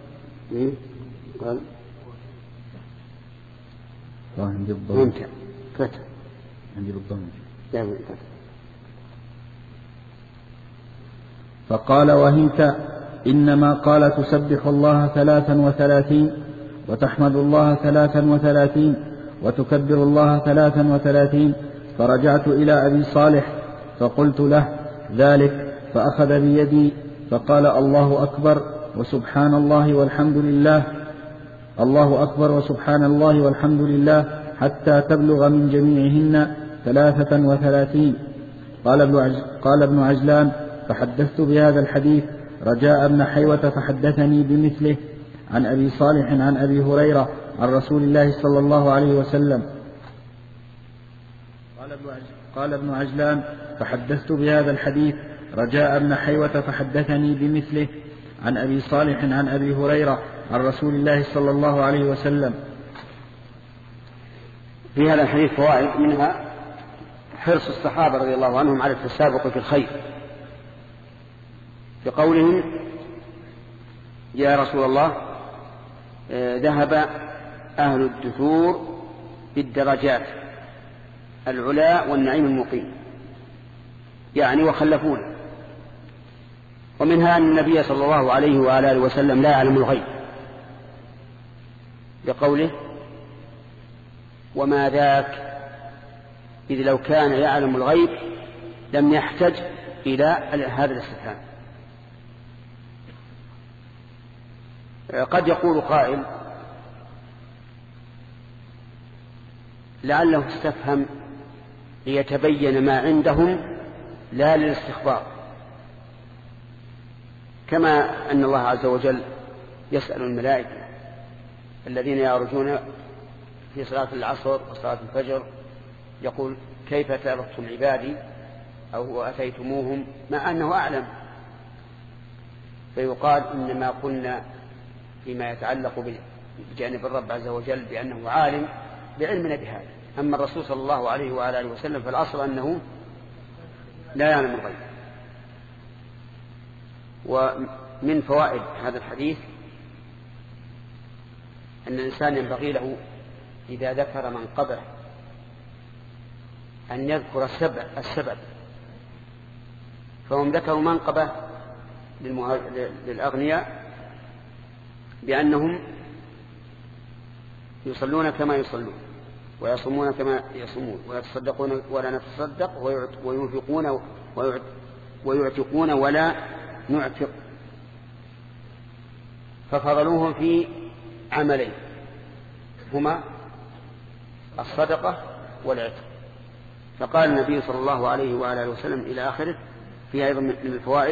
فقال وهمت إنما قال تسبح الله 33 وتحمد الله 33 وتكبر الله 33. فرجعت إلى أبي صالح فقلت له ذلك فأخذ بيدي فقال الله أكبر وسبحان الله والحمد لله، الله أكبر وسبحان الله والحمد لله حتى تبلغ من جميعهن 33. قال ابن عجلان فحدثت بهذا الحديث رجاء بن حيوة فحدثني بمثله عن أبي صالح عن أبي هريرة عن رسول الله صلى الله عليه وسلم. قال ابن عجلان فحدثت بهذا الحديث رجاء بن حيوة فحدثني بمثله عن أبي صالح عن أبي هريرة عن رسول الله صلى الله عليه وسلم. في هذا الحديث فوائد، منها حرص الصحابة رضي الله عنهم على التسابق في الخير، بقولهم يا رسول الله ذهب أهل الدثور بالدرجات العلا والنعيم المقيم، يعني وخلفونا. ومنها أن النبي صلى الله عليه وآله وسلم لا يعلم الغيب، بقوله وما ذاك، إذ لو كان يعلم الغيب لم يحتج إلى هذا الاستفهام. قد يقول قائل لعله استفهم ليتبين ما عندهم لا للاستخبار، كما أن الله عز وجل يسأل الملائكة الذين يعرجون في صلاة العصر وصلاة الفجر يقول كيف تركتم عبادي أو أتيتموهم، مع أنه أعلم، فيقال إنما قلنا فيما يتعلق بجانب الرب عز وجل بأنه عالم بعلمنا بهذا. أما الرسول صلى الله عليه وآله وسلم فالأصل أنه لا يعلم الغيب. ومن فوائد هذا الحديث أن الإنسان ينبغي له إذا ذكر منقبه أن يذكر السبب، فهم ذكروا منقبة للأغنياء بأنهم يصلون كما يصلون ويصومون كما يصومون ويتصدقون ولا نتصدق وينفقون ويعتقون ولا نعتق، ففضلوهم في عملين هما الصدقة والعتق. فقال النبي صلى الله عليه وآله وسلم إلى آخره فيها أيضا من الفوائد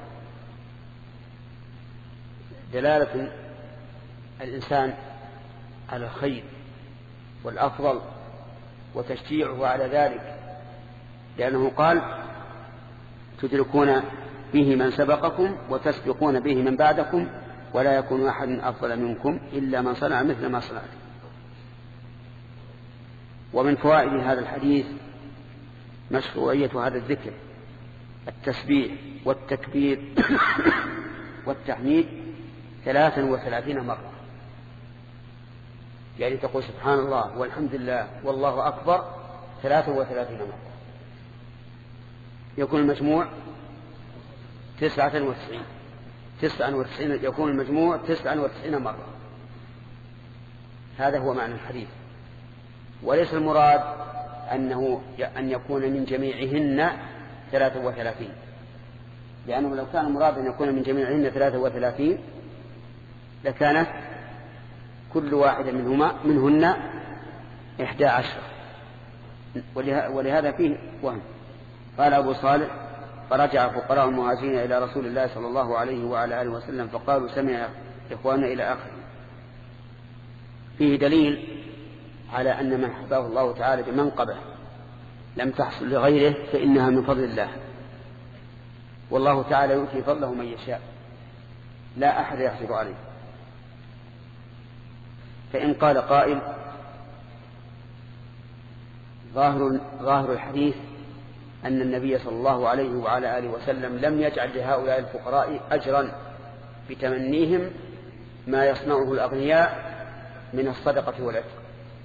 دلالة الإنسان على الخير والأفضل وتشجيعه على ذلك، لأنه قال تدركون به من سبقكم وتسبقون به من بعدكم ولا يكون أحد أفضل منكم إلا من صنع مثل ما صنعت. ومن فوائد هذا الحديث مشروعية هذا الذكر، التسبيح والتكبير والتحميد 33 مرة، يعني تقول سبحان الله والحمد لله والله أكبر 33 مرة، يكون المجموع 99 يكون المجموع 99 مرة. هذا هو معنى الحديث، وليس المراد أن يكون من جميعهن 33، لأنه لو كان المراد أن يكون من جميعهن 33 لكانت كل واحدة منهن 11. ولهذا فيه وهم. قال أبو صالح: فرجع فقراء المهاجرين إلى رسول الله صلى الله عليه وعلى آله وسلم فقالوا: سمع إخواننا إلى آخره. فيه دليل على أن من حفاه الله تعالى بمنقبة لم تحصل لغيره فإنها من فضل الله، والله تعالى يؤتي فضله من يشاء، لا أحد يحصل عليه. فإن قال قائل: ظاهر الحديث أن النبي صلى الله عليه وعلى آله وسلم لم يجعل لهؤلاء الفقراء أجرا بتمنيهم ما يصنعه الأغنياء من الصدقة والعتق.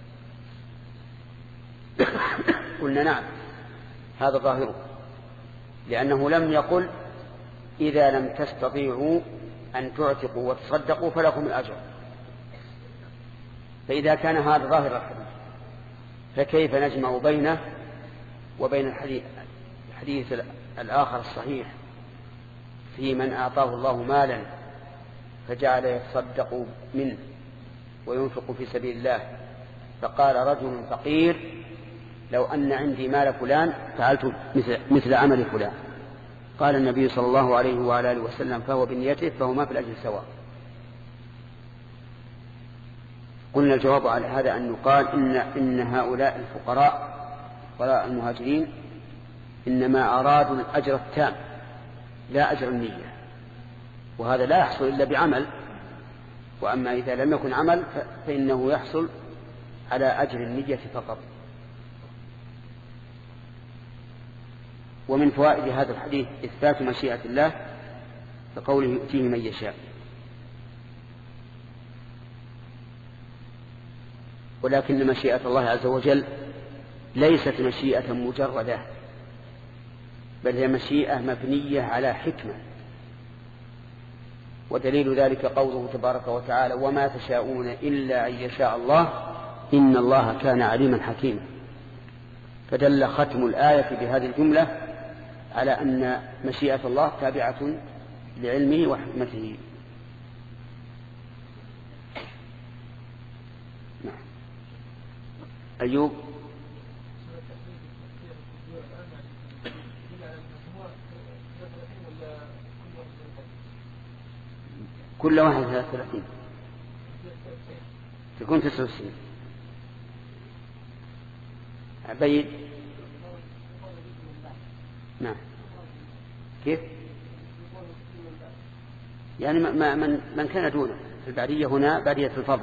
قلنا نعم، هذا ظاهره، لأنه لم يقل: إذا لم تستطيعوا أن تعتقوا وتصدقوا فلكم الأجر. فإذا كان هذا ظاهر الحديث فكيف نجمع بينه وبين الحديث الآخر الصحيح في من أعطاه الله مالا فجعل يتصدق منه وينفق في سبيل الله، فقال رجل فقير: لو أن عندي مال فلان فعلت مثل عمل فلان. قال النبي صلى الله عليه وعلى آله وسلم: فهو بنيته فهما في الأجر سواء. قلنا الجواب على هذا أن يقال إن هؤلاء الفقراء المهاجرين إنما أرادوا الأجر التام لا أجر النية، وهذا لا يحصل إلا بعمل، وأما إذا لم يكن عمل فإنه يحصل على أجر النية فقط. ومن فوائد هذا الحديث إثبات مشيئة الله فقوله: يؤتيه من يشاء. ولكن مشيئة الله عز وجل ليست مشيئة مجردة، بل هي مشيئة مبنية على حكمة. ودليل ذلك قوله تبارك وتعالى: وما تشاءون إلا أن يشاء الله إن الله كان عليما حكيما. فدل ختم الآية بهذه الجملة على أن مشيئة الله تابعة لعلمه وحكمته. نعم. أيوب: كل واحد 33 تكون 99. عبيد: نعم. كيف؟ يعني من كان دونه. البعدية هنا بعدية الفضل.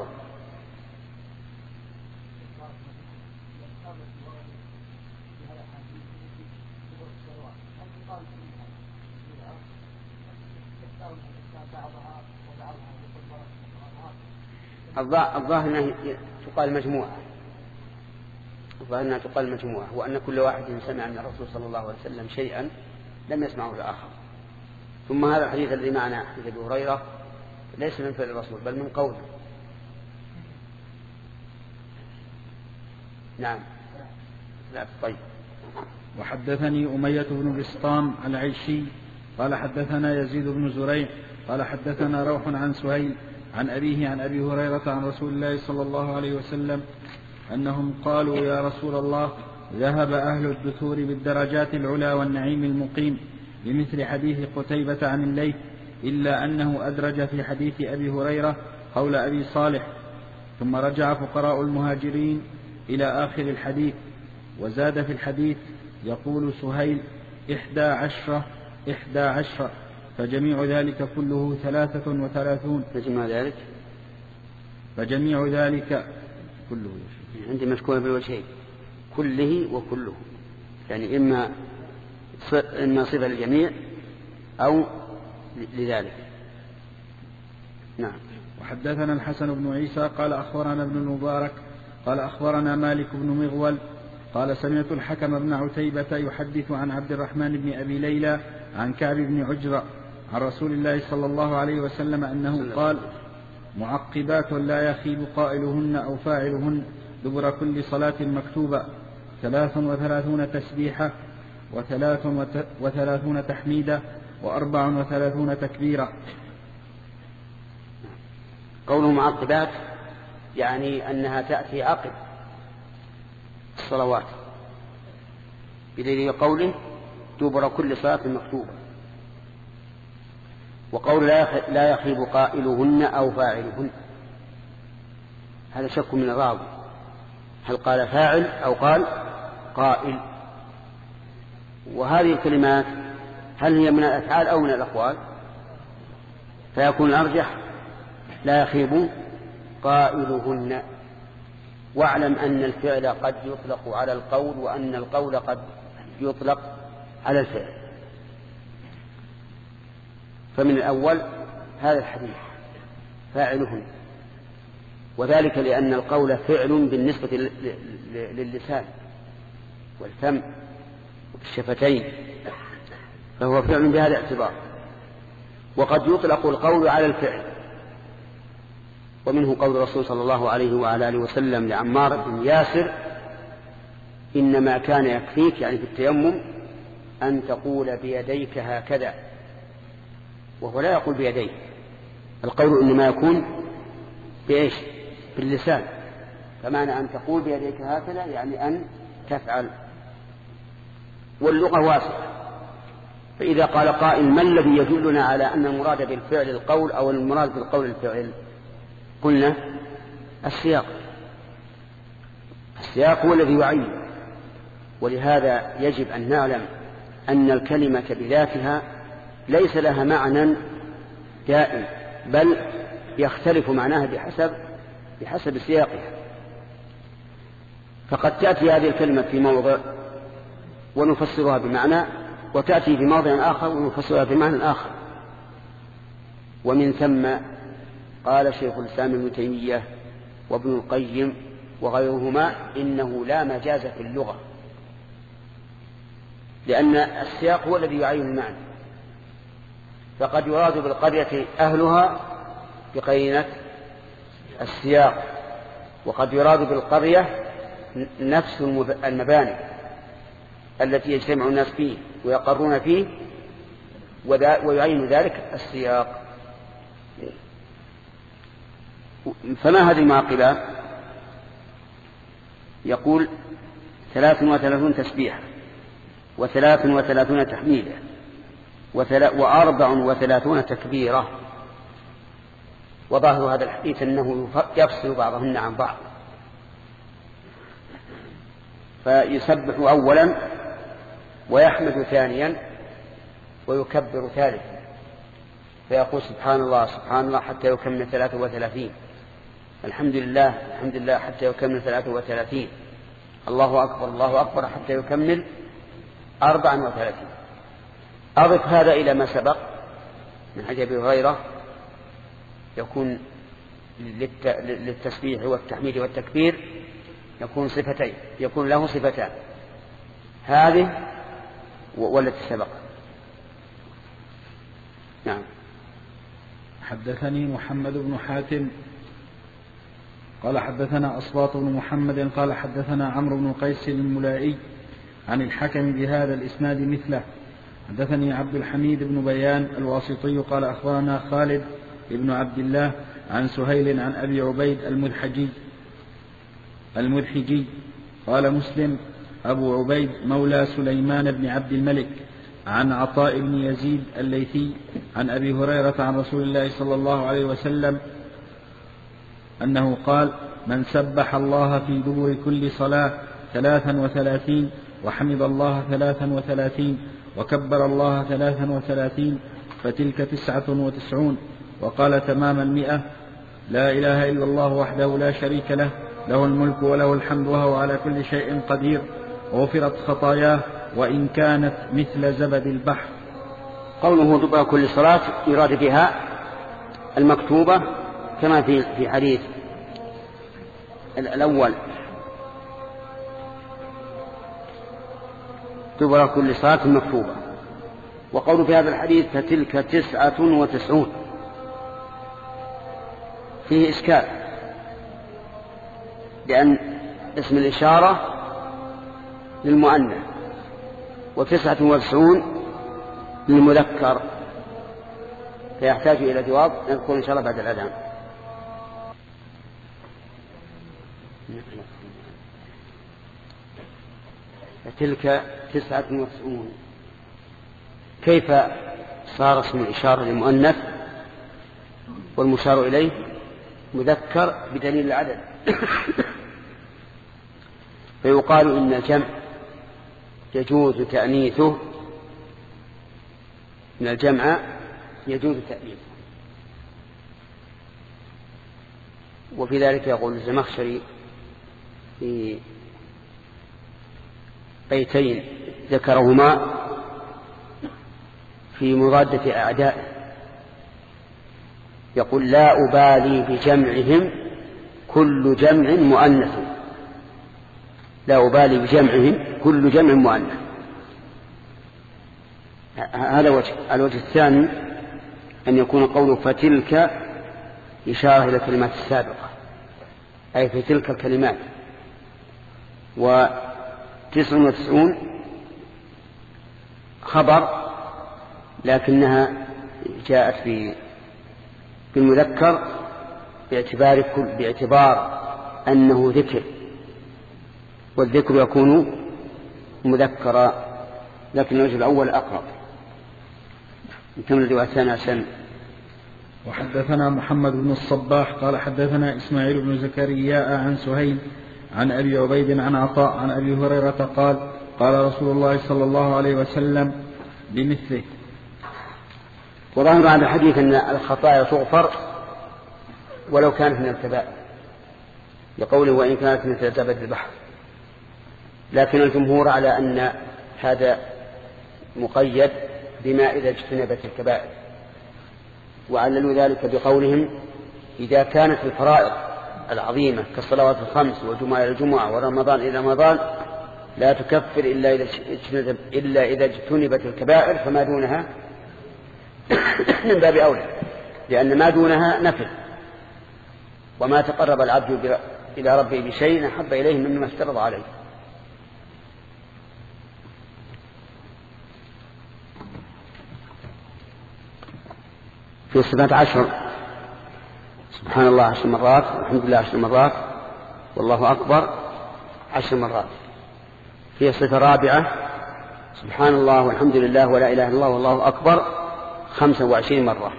الظاهر أنها تقال مجموعة. الظاهر أنها تقال مجموعة، وأن كل واحد سمع من الرسول صلى الله عليه وسلم شيئا لم يسمعه الآخر. ثم هذا الحديث الذي معنا حديث أبي هريرة ليس من فعل الرسول بل من قوله. نعم. لا طيب. وحدثني أمية بن بسطام العيشي قال حدثنا يزيد بن زريع قال حدثنا روح عن سهيل عن أبيه عن أبي هريرة عن رسول الله صلى الله عليه وسلم أنهم قالوا: يا رسول الله، ذهب أهل الدثور بالدرجات العلى والنعيم المقيم بمثل حديث قتيبة عن الليث، إلا أنه أدرج في حديث أبي هريرة قول أبي صالح. ثم رجع فقراء المهاجرين إلى آخر الحديث، وزاد في الحديث: يقول سهيل 11 فجميع ذلك كله 33. فجميع ذلك كله عندي مشكوة بالوجهين، كله وكله، يعني إما صفة للجميع أو لذلك. نعم. وحدثنا الحسن بن عيسى قال أخبرنا ابن المبارك قال أخبرنا مالك بن مغول قال سمعت الحكم بن عتيبة يحدث عن عبد الرحمن بن أبي ليلى عن كعب بن عجرة عن رسول الله صلى الله عليه وسلم أنه قال: معقبات لا يخيب قائلهن أو فاعلهن دبر كل صلاة مكتوبة 33 تسبيحة 33 تحميدة 34 تكبيرة. قوله معقبات يعني أنها تأتي عقب الصلوات، بدليل قوله دبر كل صلاة مكتوبة. وقول لا يخيب قائلهن أو فاعلهن، هذا شك من الراوي، هل قال فاعل أو قال قائل؟ وهذه الكلمات هل هي من الأفعال أو من الأقوال؟ فيكون الأرجح لا يخيب قائلهن. واعلم أن الفعل قد يطلق على القول، وأن القول قد يطلق على الفعل. فمن الأول هذا الحديث فاعلهن، وذلك لأن القول فعل بالنسبة للسان والفم والشفتين، فهو فعل بهذا الاعتبار. وقد يطلق القول على الفعل، ومنه قول الرسول صلى الله عليه وعلى آله وسلم لعمار بن ياسر: إنما كان يكفيك، يعني في التيمم، أن تقول بيديك هكذا، وهو لا يقول بيديه. القول إنما يكون بإيش؟ باللسان. فمعنى أن تقول بيديك هكذا يعني أن تفعل. واللغة واسعة، فإذا قال قائل ما الذي يدلنا على أن المراد بالفعل القول أو المراد بالقول الفعل؟ قلنا السياق هو الذي يعين. ولهذا يجب أن نعلم أن الكلمة بذاتها ليس لها معنى دائم، بل يختلف معناها بحسب سياقها. فقد تأتي هذه الكلمة في موضع ونفسرها بمعنى، وتأتي في موضع آخر ونفسرها بمعنى آخر. ومن ثم قال شيخ الإسلام ابن تيمية وابن القيم وغيرهما: إنه لا مجاز في اللغة، لأن السياق هو الذي يعين المعنى. فقد يراد بالقرية أهلها بقرينة السياق، وقد يراد بالقرية نفس المباني التي يجتمع الناس فيه ويقرون فيه، ويعين ذلك السياق. فما هذه المعقبات؟ يقول 33 تسبيحة، 33 تحميدة، 34 تكبيرة. وظاهر هذا الحديث أنه يفصل بعضهن عن بعض، فيسبح أولا ويحمد ثانيا ويكبر ثالثا، فيقول سبحان الله سبحان الله حتى يكمل 33، الحمد لله الحمد لله حتى يكمل 33، الله أكبر الله أكبر حتى يكمل 34. أضف هذا إلى ما سبق من حديث أبي هريرة، يكون للتسبيح والتحميد والتكبير يكون صفتين، يكون له صفتان، هذه والتي سبق. نعم. حدثني محمد بن حاتم قال حدثنا أصباط بن محمد قال حدثنا عمرو بن قيس الملائي عن الحكم بهذا الإسناد مثله. حدثني عبد الحميد بن بيان الواسطي قال أخبرنا خالد بن عبد الله عن سهيل عن أبي عبيد المدحجي قال مسلم أبو عبيد مولى سليمان بن عبد الملك عن عطاء بن يزيد الليثي عن أبي هريرة عن رسول الله صلى الله عليه وسلم أنه قال: من سبح الله في دبر كل صلاة 33 وحمد الله 33 وكبر الله 33 فتلك 99. وقال تمام 100: لا إله إلا الله وحده لا شريك له، له الملك وله الحمد وهو على كل شيء قدير، وغفرت خطاياه وإن كانت مثل زبد البحر. قوله دبر كل صلاة يراد بها المكتوبة، كما في حديث الأول دبر كل صلاة مكتوبة. وقوله في هذا الحديث فتلك 99 فيه إشكال، لأن اسم الإشارة للمؤنث و99 للمذكر، فيحتاج إلى جواب نذكر إن شاء الله بعد الأذان. فتلك 99. كيف صار اسم الإشارة للمؤنث والمشار إليه مذكر بدليل العدد؟ فيقال إن الجمع يجوز تأنيثه، إن الجمع يجوز تأنيثه. وفي ذلك يقول الزمخشري في بيتين ذكرهما في مضادة أعدائه، يقول: لا أبالي بجمعهم كل جمع مؤنث. لا أبالي بجمعهم كل جمع مؤنث. هذا وجه. الوجه الثاني أن يكون قوله فتلك إشارة إلى الكلمات السابقة، أي في تلك الكلمات. 99 خبر، لكنها جاءت في المذكر باعتبار أنه ذكر، والذكر يكون مذكرا، لكن الوجه الأول أقرب. نكمل الرواية الثانية. وحدثنا محمد بن الصباح قال حدثنا إسماعيل بن زكريا عن سهيل عن أبي عبيد عن عطاء عن أبي هريرة قال: قال رسول الله صلى الله عليه وسلم بمثله. وظاهر هذا الحديث أن الخطايا تغفر ولو كانت من الكبائر، لقوله: وإن كانت مثل زبد البحر. لكن الجمهور على أن هذا مقيد بما إذا اجتنبت الكبائر، وعللوا ذلك بقولهم: إذا كانت الفرائض العظيمة كالصلوات الخمس والجمعة إلى الجمعة ورمضان إلى رمضان لا تكفر إلا إذا اجتنبت الكبائر، فما دونها من باب أولى، لأن ما دونها نفل، وما تقرب العبد إلى ربه بشيء أحب إليه مما افترض عليه. في صفات 10: سبحان الله 10 مرات، والحمد لله 10 مرات، والله أكبر 10 مرات. في صفة رابعة: سبحان الله والحمد لله ولا إله إلا الله والله أكبر 25 مرة.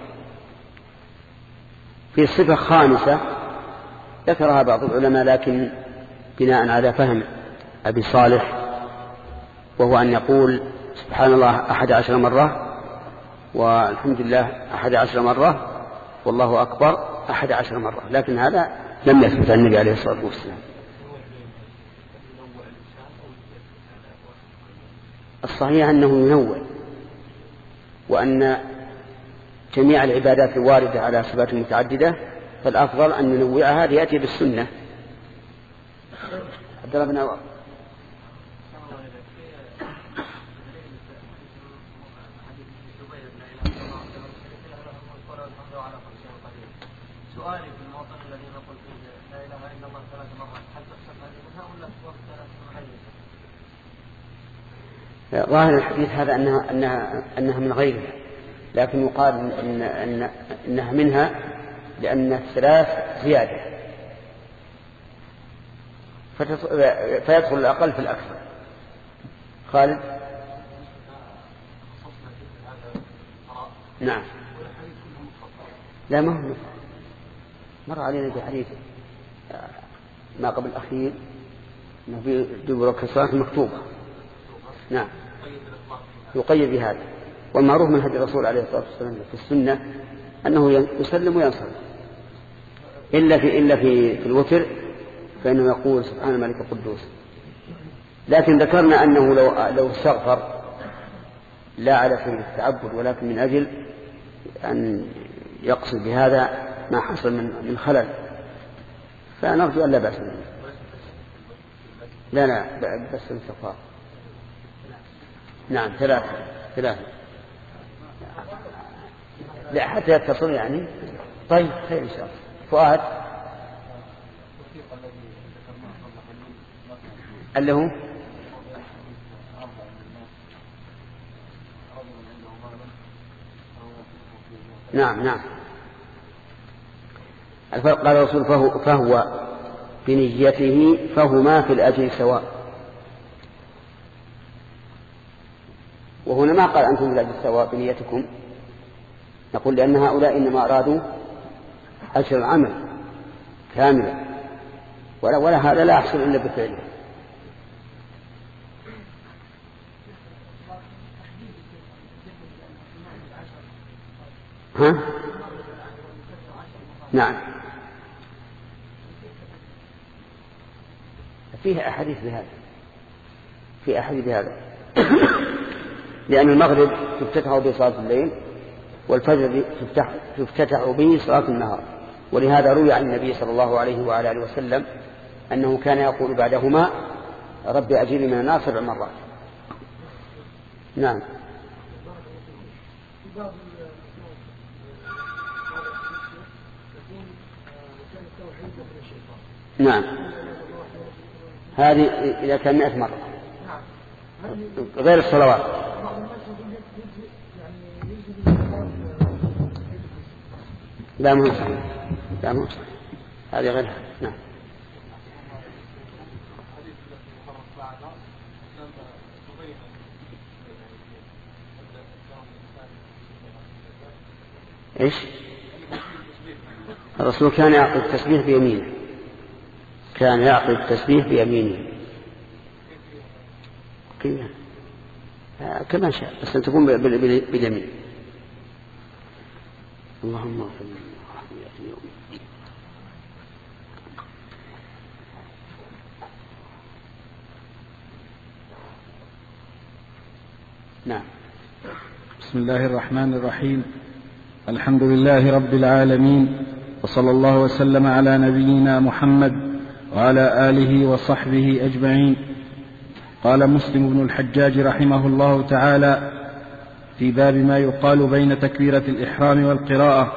في صفة خامسة ذكرها بعض العلماء لكن بناء على فهم أبي صالح، وهو أن يقول سبحان الله 11 مرة، والحمد لله 11 مرة، والله أكبر 11 مرة، لكن هذا لم يثبت عن النبي عليه الصلاة والسلام. الصحيح أنه ينوع، وأن جميع العبادات الواردة على صفات متعددة فالأفضل أن ننوعها ليأتي بالسنة. ضربنا سؤالي في الموطن الذي نقول فيه لا إله إلا الله 3 مرات، هل تحسب هذه منها ولا وقت 3 محيز؟ ظاهر الحديث هذا أنها من غيرها، لكن يقال إنها منها لأن 3 زيادة، فيدخل الأقل في الأكثر. خالد. نعم. لا ما هو مر علينا في حديث ما قبل الأخير أنه في دبر الكسرات مكتوبة. نعم يقيد بهذا، والمعروف من هدي الرسول عليه الصلاة والسلام في السنة أنه يسلم وينصرف، إلا في الوتر فإنه يقول سبحان الملك القدوس. لكن ذكرنا أنه لو استغفر لا على سبيل التعبد ولكن من أجل أن يقصد بهذا ما حصل من خلل، فنرجو أن لا بأس منه. لا بس الاستغفار. نعم 3 لا حتى يتصل يعني. طيب خير إن شاء الله. فؤاد اللي هو نعم الفرق قال الرسول فهو بنيته فهما في الأجر سواء. وهنا ما قال أنتم لا تستوى بنيتكم، نقول لأن هؤلاء إنما أرادوا أجر العمل كاملا، ولا هذا لا يحصل إلا بفعله. ها؟ نعم، فيه أحاديث بهذا، في أحاديث بهذا لأن المغرب تفتتح به صلاة الليل، والفجر تفتتح به صلاة النهار، ولهذا روي عن النبي صلى الله عليه وعلى آله وسلم أنه كان يقول بعدهما رب أجيرني من النار 7 مرات. نعم. نعم، هذه إذا كان 100 مرة غير الصلوات. لا مو صحيح، لا مو صحيح، هذه غيرها. نعم. إيش؟ الرسول كان يعقد التسبيح بيمينه، كان يعقد التسبيح بيمينه كما شاء، بس أن تكون باليمين. اللهم اغفر لنا وارحمنا يوم الدين. نعم. بسم الله الرحمن الرحيم. الحمد لله رب العالمين، وصلى الله وسلم على نبينا محمد وعلى آله وصحبه أجمعين. قال مسلم بن الحجاج رحمه الله تعالى في باب ما يقال بين تكبيرة الإحرام والقراءة: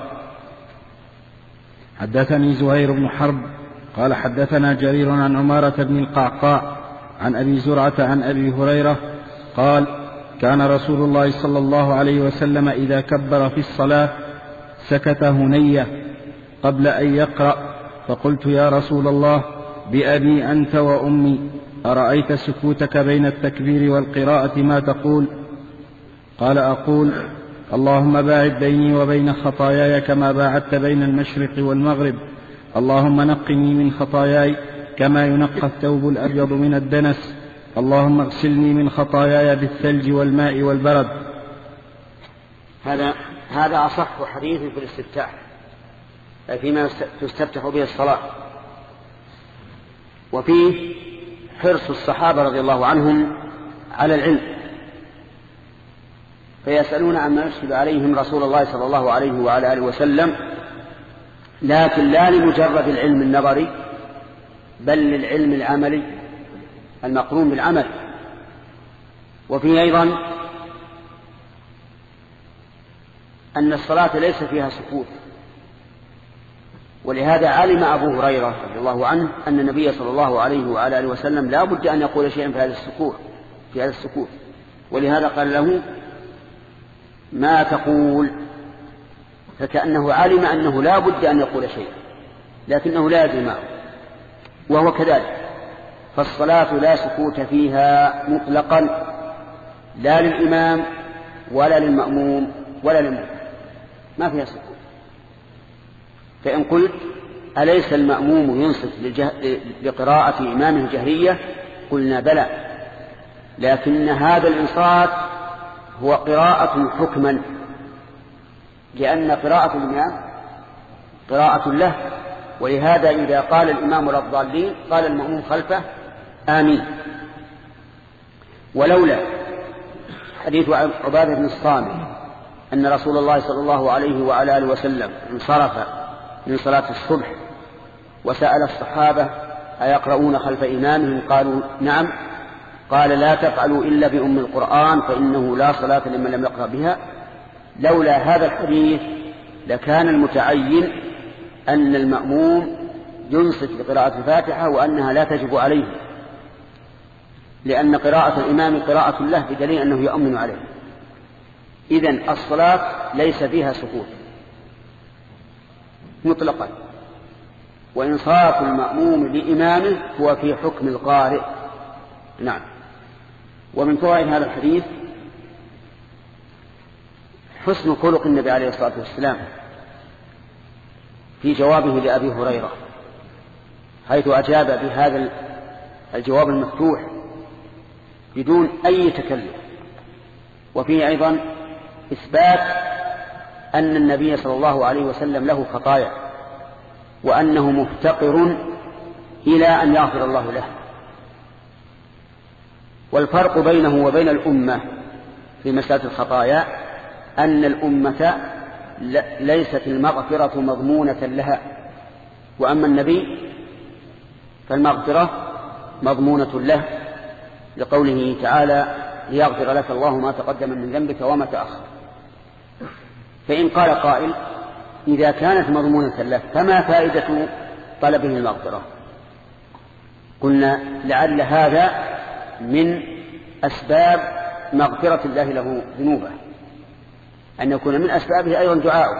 حدثني زهير بن حرب قال حدثنا جرير عن عمارة بن القعقاع عن أبي زرعة عن أبي هريرة قال: كان رسول الله صلى الله عليه وسلم إذا كبر في الصلاة سكت هنية قبل أن يقرأ، فقلت: يا رسول الله، بأبي أنت وأمي، أرأيت سكوتك بين التكبير والقراءة ما تقول؟ قال: أقول: اللهم باعد بيني وبين خطاياي كما باعدت بين المشرق والمغرب، اللهم نقني من خطاياي كما ينقى الثوب الأبيض من الدنس، اللهم اغسلني من خطاياي بالثلج والماء والبرد. هذا أصح حديث في الاستفتاح، فيما تستفتح به الصلاة، وفيه حرص الصحابة رضي الله عنهم على العلم، فيسألون عما يشكل عليهم رسول الله صلى الله عليه وعلى آله وسلم، لكن لا لمجرد العلم النظري، بل للعلم العملي المقرون بالعمل. وفيه أيضا أن الصلاة ليس فيها سكوت، ولهذا علم أبو هريرة رضي الله عنه أن النبي صلى الله عليه وعلى آله وسلم لا بد أن يقول شيئا في هذا السكوت، ولهذا قال له: ما تقول؟ فكأنه علم أنه لا بد أن يقول شيئا، لكنه لا يدري معه، وهو كذلك. فالصلاة لا سكوت فيها مطلقا، لا للإمام ولا للمأموم ولا للمؤمن، ما فيها سكوت. فإن قلت: أليس المأموم ينصت لقراءة إمامه جهرية؟ قلنا: بلى، لكن هذا الإنصات هو قراءة حكما، لأن قراءة الإمام قراءة له، ولهذا إذا قال الإمام للضالين قال المأموم خلفه: آمين. ولولا حديث عبادة بن الصامت أن رسول الله صلى الله عليه وعلى آله وسلم انصرف من صلاة الصبح وسأل الصحابة: أيقرؤون خلف إمامهم؟ قالوا: نعم. قال: لا تفعلوا إلا بأم القرآن فإنه لا صلاة لمن لم يقرأ بها. لولا هذا الحديث لكان المتعين أن المأموم ينصت لقراءة الفاتحة وأنها لا تجب عليه، لأن قراءة الإمام قراءة له بدليل أنه يؤمن عليه. إذن الصلاة ليس فيها سكوت مطلقا، وإنصات المأموم لإمامه هو في حكم القارئ. نعم. ومن فوائد هذا الحديث حسن خلق النبي عليه الصلاة والسلام في جوابه لأبي هريرة، حيث أجاب بهذا الجواب المفتوح بدون أي تكلف. وفيه أيضا إثبات أن النبي صلى الله عليه وسلم له خطايا، وأنه مفتقر إلى أن يغفر الله له. والفرق بينه وبين الأمة في مسألة الخطايا أن الأمة ليست المغفرة مضمونة لها، وأما النبي فالمغفرة مضمونة له، لقوله تعالى: ليغفر لك الله ما تقدم من ذنبك وما تأخر. فإن قال قائل: إذا كانت مضمونة له فما فائدة طلبه المغفرة؟ قلنا: لعل هذا من أسباب مغفرة الله له ذنوبه، أن يكون من أسبابه أيضا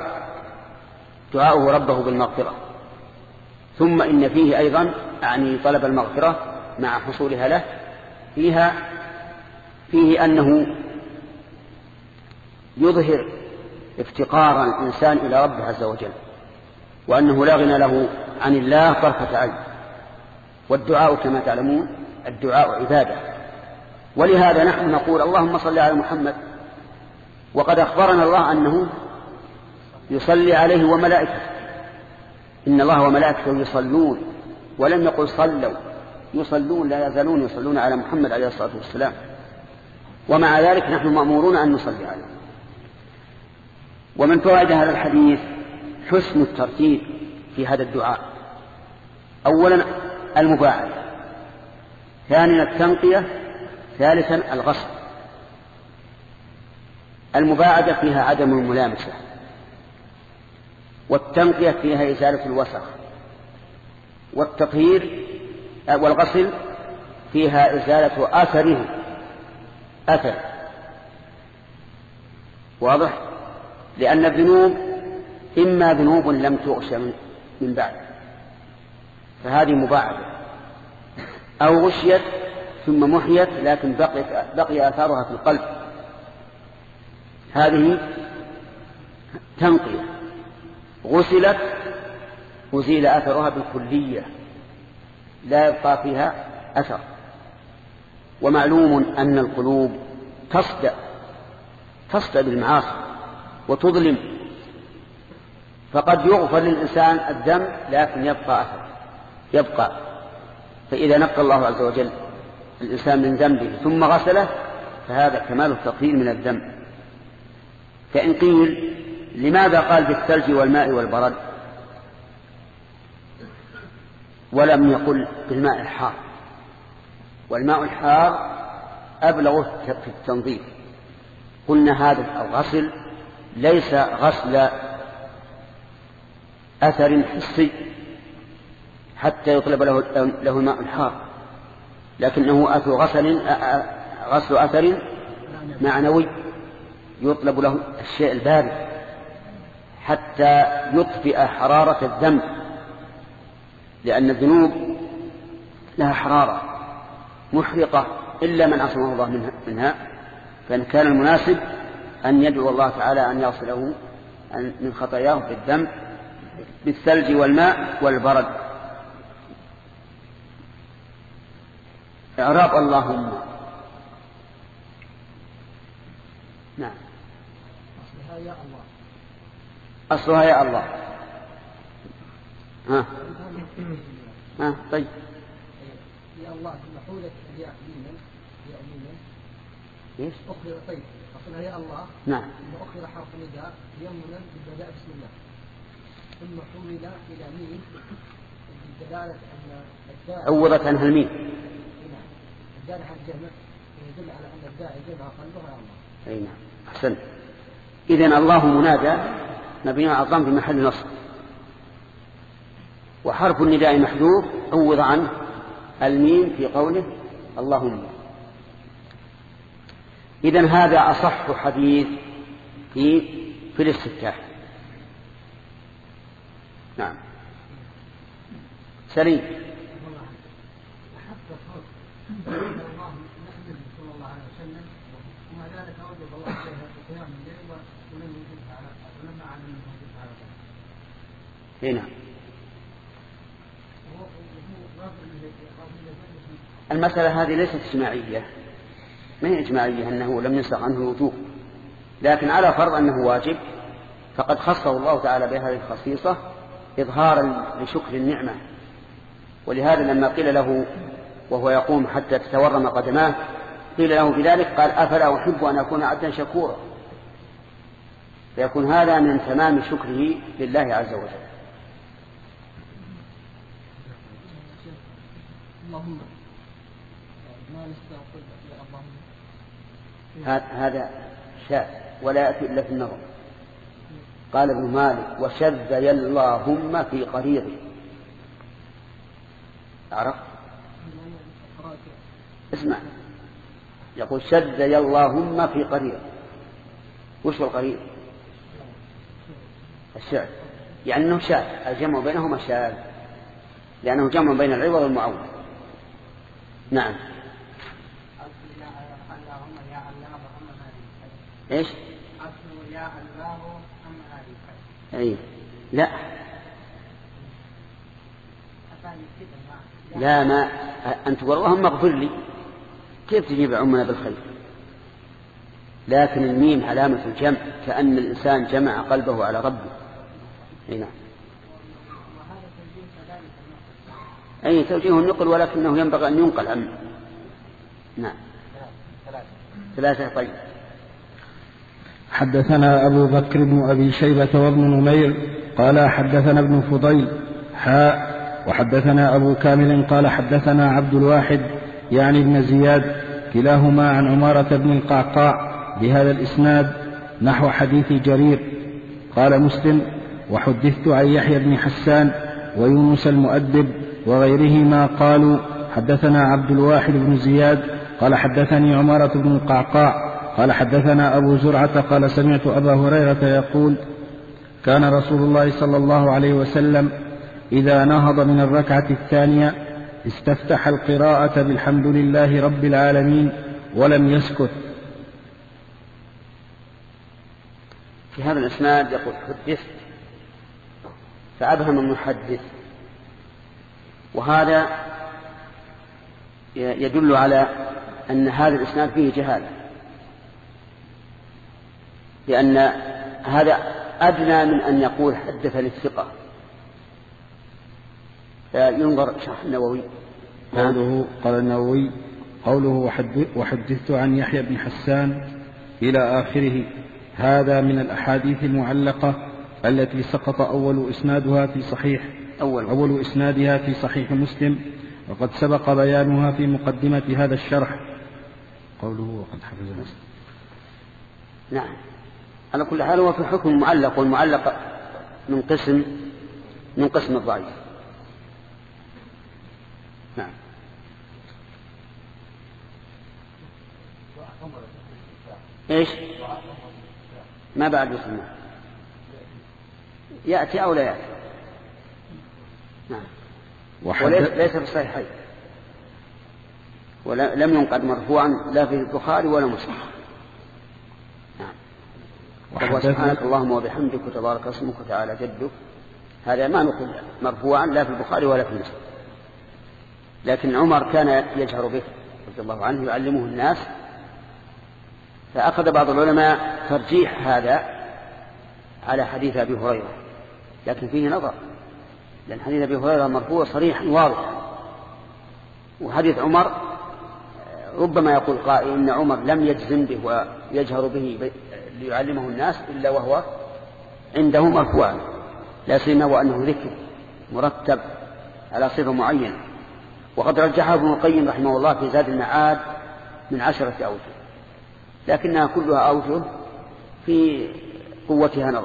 دعاؤه ربه بالمغفرة. ثم إن فيه أيضا طلب المغفرة مع حصولها له فيه أنه يظهر افتقار الإنسان إلى ربه عز وجل، وأنه لا غنى له عن الله طرفة عين. والدعاء كما تعلمون الدعاء عبادة، ولهذا نحن نقول: اللهم صل على محمد، وقد أخبرنا الله أنه يصلي عليه وملائكته، إن الله وملائكته يصلون، ولم يقل صلوا، يصلون، لا يزالون يصلون على محمد عليه الصلاة والسلام، ومع ذلك نحن مأمورون أن نصلي عليه. ومن فوائد هذا الحديث حسن الترتيب في هذا الدعاء: أولا المباعدة، ثانيا التنقية، ثالثا الغسل. المباعدة فيها عدم الملامسة، والتنقية فيها إزالة الوسخ، والتطهير والغسل فيها إزالة أثر. واضح؟ لأن الذنوب إما ذنوب لم تغش من بعد، فهذه مباعدة، أو غشيت ثم محيت لكن بقي آثارها في القلب، هذه تنقية. غسلت أزيل أثرها بالكلية، لا يبقى فيها أثر. ومعلوم أن القلوب تصدأ بالمعاصي وتظلم، فقد يغفر للإنسان الذنب لكن يبقى أثر، فإذا نقى الله عز وجل الإنسان من ذنبه ثم غسله فهذا كمال التطهير من الذنب. فإن قيل: لماذا قال بالثلج والماء والبرد ولم يقل بالماء الحار؟ والماء الحار أبلغ في التنظيف. قلنا هذا الغسل ليس غسل أثر حسي حتى يطلب له الماء الحار، لكنه غسل أثر معنوي، يطلب له الشيء البارد حتى يطفئ حرارة الذنب، لأن الذنوب لها حرارة محرقة إلا من عصمه الله منها. فإن كان المناسب أن يدعو الله تعالى أن يغسله من خطاياه في الذنب بالثلج والماء والبرد. إعراب اللهم. نعم. أصلها يا الله. طيب. يا الله محولة الياء يمينا ايش؟ أخر طيب أصلها يا الله. نعم. ثم أخر حرف نداء يمنا بالبداء بسم الله، ثم حول إلى ميم بدلالة أن الداء عوضت عنها الميم. الدال على الجمع يدل على أن الداء جمع قلبها يا الله. أي نعم، أحسنت. إذن الله منادى مبني على الضم في محل نصب، وحرف النداء محذوف عوض عنه الميم في قوله اللهم. إذن هذا أصح حديث في الاستفتاح. نعم. سليم. الله نحمد صلى الله عليه وسلم وما ذلك هنا المسألة هذه ليست اجتماعية، ما هي اجتماعية أنه لم ينسخ عنه الوجوب، لكن على فرض أنه واجب فقد خصه الله تعالى بهذه الخصيصة إظهارا لشكر النعمة. ولهذا لما قيل له وهو يقوم حتى تتورم قدماه قيل له بذلك قال أفلا أحب أن أكون عبدا شكورا، فيكون هذا من تمام شكره لله عز وجل. هذا شاذ ولا يأتي إلا في النظر. قال ابن مالك وشذ اللهم في قريض. عرف؟ اسمع، يقول شذ اللهم في قريض. وش هو القريض؟ الشعر، يعني أنه شاذ، الجمع بينهما شاذ لأنه جمع بين العوض والمعوض. نعم. ايش؟ اي لا لا، ما أن تقول اللهم اغفر لي، كيف تجيب عمنا بالخير؟ لكن الميم علامة الجمع، كأن الإنسان جمع قلبه على ربه. هنا أي توجيه النقل، ولكنه ينبغي أن ينقل عنه. نعم. ثلاثة. طيب. حدثنا أبو بكر بن أبي شيبة وابن نمير قال حدثنا ابن فضيل وحدثنا أبو كامل قال حدثنا عبد الواحد يعني ابن زياد كلاهما عن عمارة بن القعقاع بهذا الإسناد نحو حديث جرير. قال مسلم وحدثت عن يحيى بن حسان ويونس المؤدب وغيرهما قالوا حدثنا عبد الواحد بن زياد قال حدثني عمارة بن القعقاع قال حدثنا أبو زرعة قال سمعت أبا هريرة يقول كان رسول الله صلى الله عليه وسلم إذا نهض من الركعة الثانية استفتح القراءة بالحمد لله رب العالمين ولم يسكت. في هذا الإسناد يقول حدثت، فأبهم المحدث، وهذا يدل على أن هذا الإسناد فيه جهالة، لأن هذا أدنى من أن يقول حدث للثقة. ينظر شرح النووي. قال النووي قوله وحدثت عن يحيى بن حسان إلى آخره، هذا من الأحاديث المعلقة التي سقط أول إسنادها في صحيح مسلم، وقد سبق بيانها في مقدمة هذا الشرح. قوله وقد حفظ مسلم. نعم، على كل حال هو في حكم المعلق، والمعلق من قسم الضعيف. نعم. ايش؟ ما بعد مسلم يأتي أو لا يأتي. نعم. وليس في الصحيحين، ولم ينقل مرفوعا لا في البخاري ولا مسلم. نعم. سبحانك اللهم وبحمدك وتبارك اسمك وتعالى جدك، هذا ما نقل مرفوعا لا في البخاري ولا في مسلم، لكن عمر كان يجهر به رضي الله عنه يعلمه الناس، فأخذ بعض العلماء ترجيح هذا على حديث أبي هريرة، لكن فيه نظر، لأن حديث أبي هريرة مرفوع صريح واضح، وحديث عمر ربما يقول قائل إن عمر لم يجزم به ويجهر به ليعلمه الناس إلا وهو عنده مرفوعا، لا سيما وأنه ذكر مرتب على صفة معينة. وقد رجحه ابن القيم رحمه الله في زاد المعاد من 10 أوجه، لكنها كلها أوجه في قوتها نظر.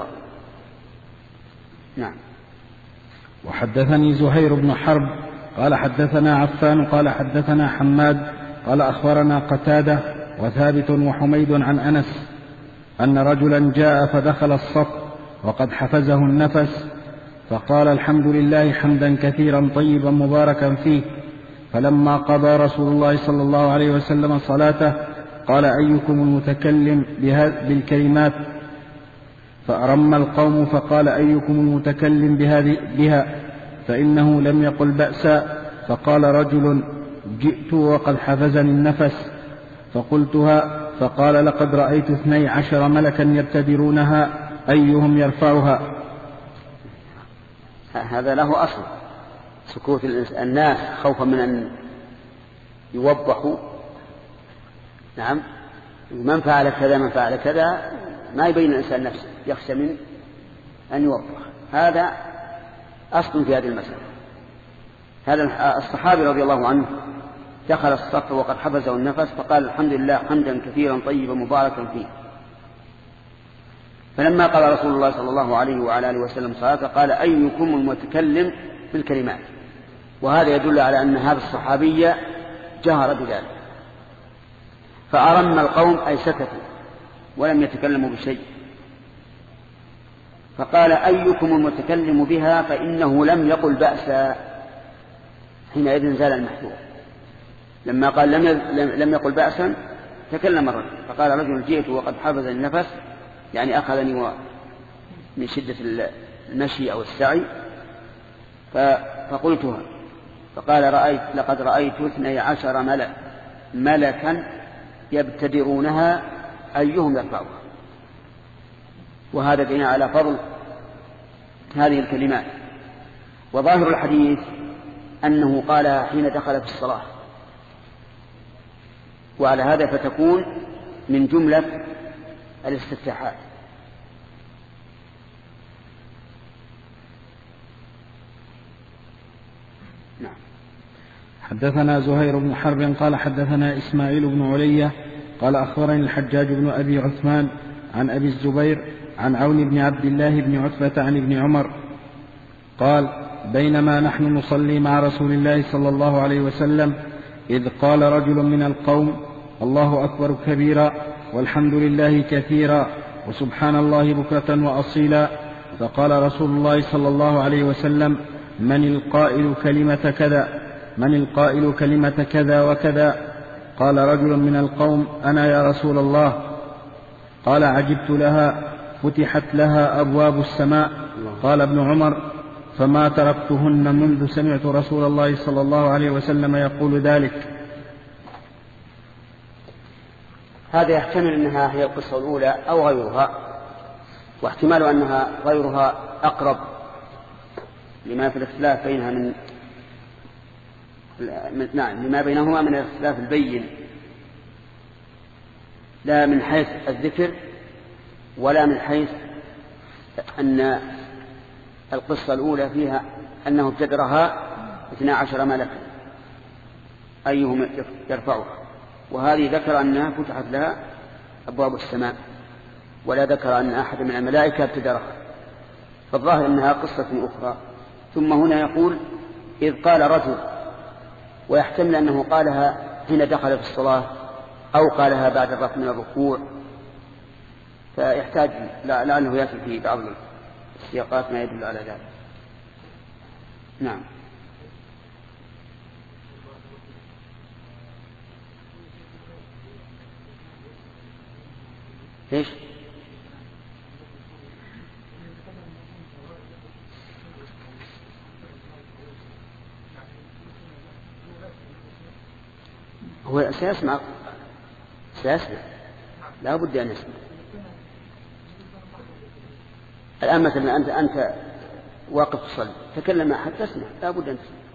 نعم. وحدثني زهير بن حرب قال حدثنا عفان قال حدثنا حماد قال أخبرنا قتادة وثابت وحميد عن أنس أن رجلا جاء فدخل الصف وقد حفزه النفس، فقال الحمد لله حمدا كثيرا طيبا مباركا فيه، فلما قضى رسول الله صلى الله عليه وسلم صلاته قال أيكم المتكلم بالكلمات؟ فأرم القوم فقال أيكم المتكلم بها فإنه لم يقل بأسا. فقال رجل جئت وقد حفزني النفس فقلتها، فقال لقد رأيت 12 ملكا يبتدرونها أيهم يرفعها. هذا له أصل، سكوت الناس خوفا من أن يوضحوا. نعم، من فعل كذا من فعل كذا، ما يبين الإنسان نفسه، يخشى من أن يوضح. هذا أصل في هذه المسألة. هذا الصحابي رضي الله عنه دخل الصف وقد حفزه النفس فقال الحمد لله حمدا كثيرا طيبا مباركا فيه. فلما قال رسول الله صلى الله عليه وعلى آله وسلم صلاة قال أيكم المتكلم بالكلمات. وهذا يدل على أن هذا الصحابي جهر بذلك. فأرم القوم أي سكتوا ولم يتكلموا بشيء. فقال أيكم المتكلم بها فإنه لم يقل بأسا. حينئذ زال المحذور. لما قال لم يقل بأسا تكلم الرجل. فقال رجل جئت وقد حفظني النفس، يعني أخذني من شدة المشي أو السعي فقلتها. فقال لقد رأيت 12 ملكا يبتدرونها أيهم يرفعها. وهذا دليل على فضل هذه الكلمات. وظاهر الحديث أنه قالها حين دخل في الصلاة، وعلى هذا فتكون من جملة الاستفتاحات. نعم. حدثنا زهير بن حرب قال حدثنا إسماعيل بن علية قال أخبرني الحجاج بن أبي عثمان عن أبي الزبير عن عون بن عبد الله بن عتبة عن ابن عمر قال بينما نحن نصلي مع رسول الله صلى الله عليه وسلم إذ قال رجل من القوم الله أكبر كبيرا والحمد لله كثيرا وسبحان الله بكرة وأصيلا. فقال رسول الله صلى الله عليه وسلم من القائل كلمة كذا وكذا؟ قال رجل من القوم أنا يا رسول الله. قال عجبت لها فتحت لها أبواب السماء. قال ابن عمر فما تركتهن منذ سمعت رسول الله صلى الله عليه وسلم يقول ذلك. هذا يحتمل أنها هي القصة الأولى أو غيرها، واحتمال أنها غيرها أقرب لما في الاختلاف بينها لما بينهما من الاختلاف البين، لا من حيث الذكر ولا من حيث أن القصة الأولى فيها أنه ابتدرها 12 ملكا أيهم يرفعها، وهذه ذكر أنها فتحت لها أبواب السماء، ولا ذكر أن أحد من الملائكة ابتدرها، فالظاهر أنها قصة أخرى. ثم هنا يقول إذ قال رجل، ويحتمل أنه قالها حين دخل في الصلاة أو قالها بعد الرفع من الركوع، فيحتاج لأنه يأتي في بعض السياقات ما يدل على ذلك. نعم. ايش؟ هو سيسمع لا بد أن يسمع. الآن مثلا أنت واقف تصلي تكلم أحد تسمع، لا بد أن تسمع.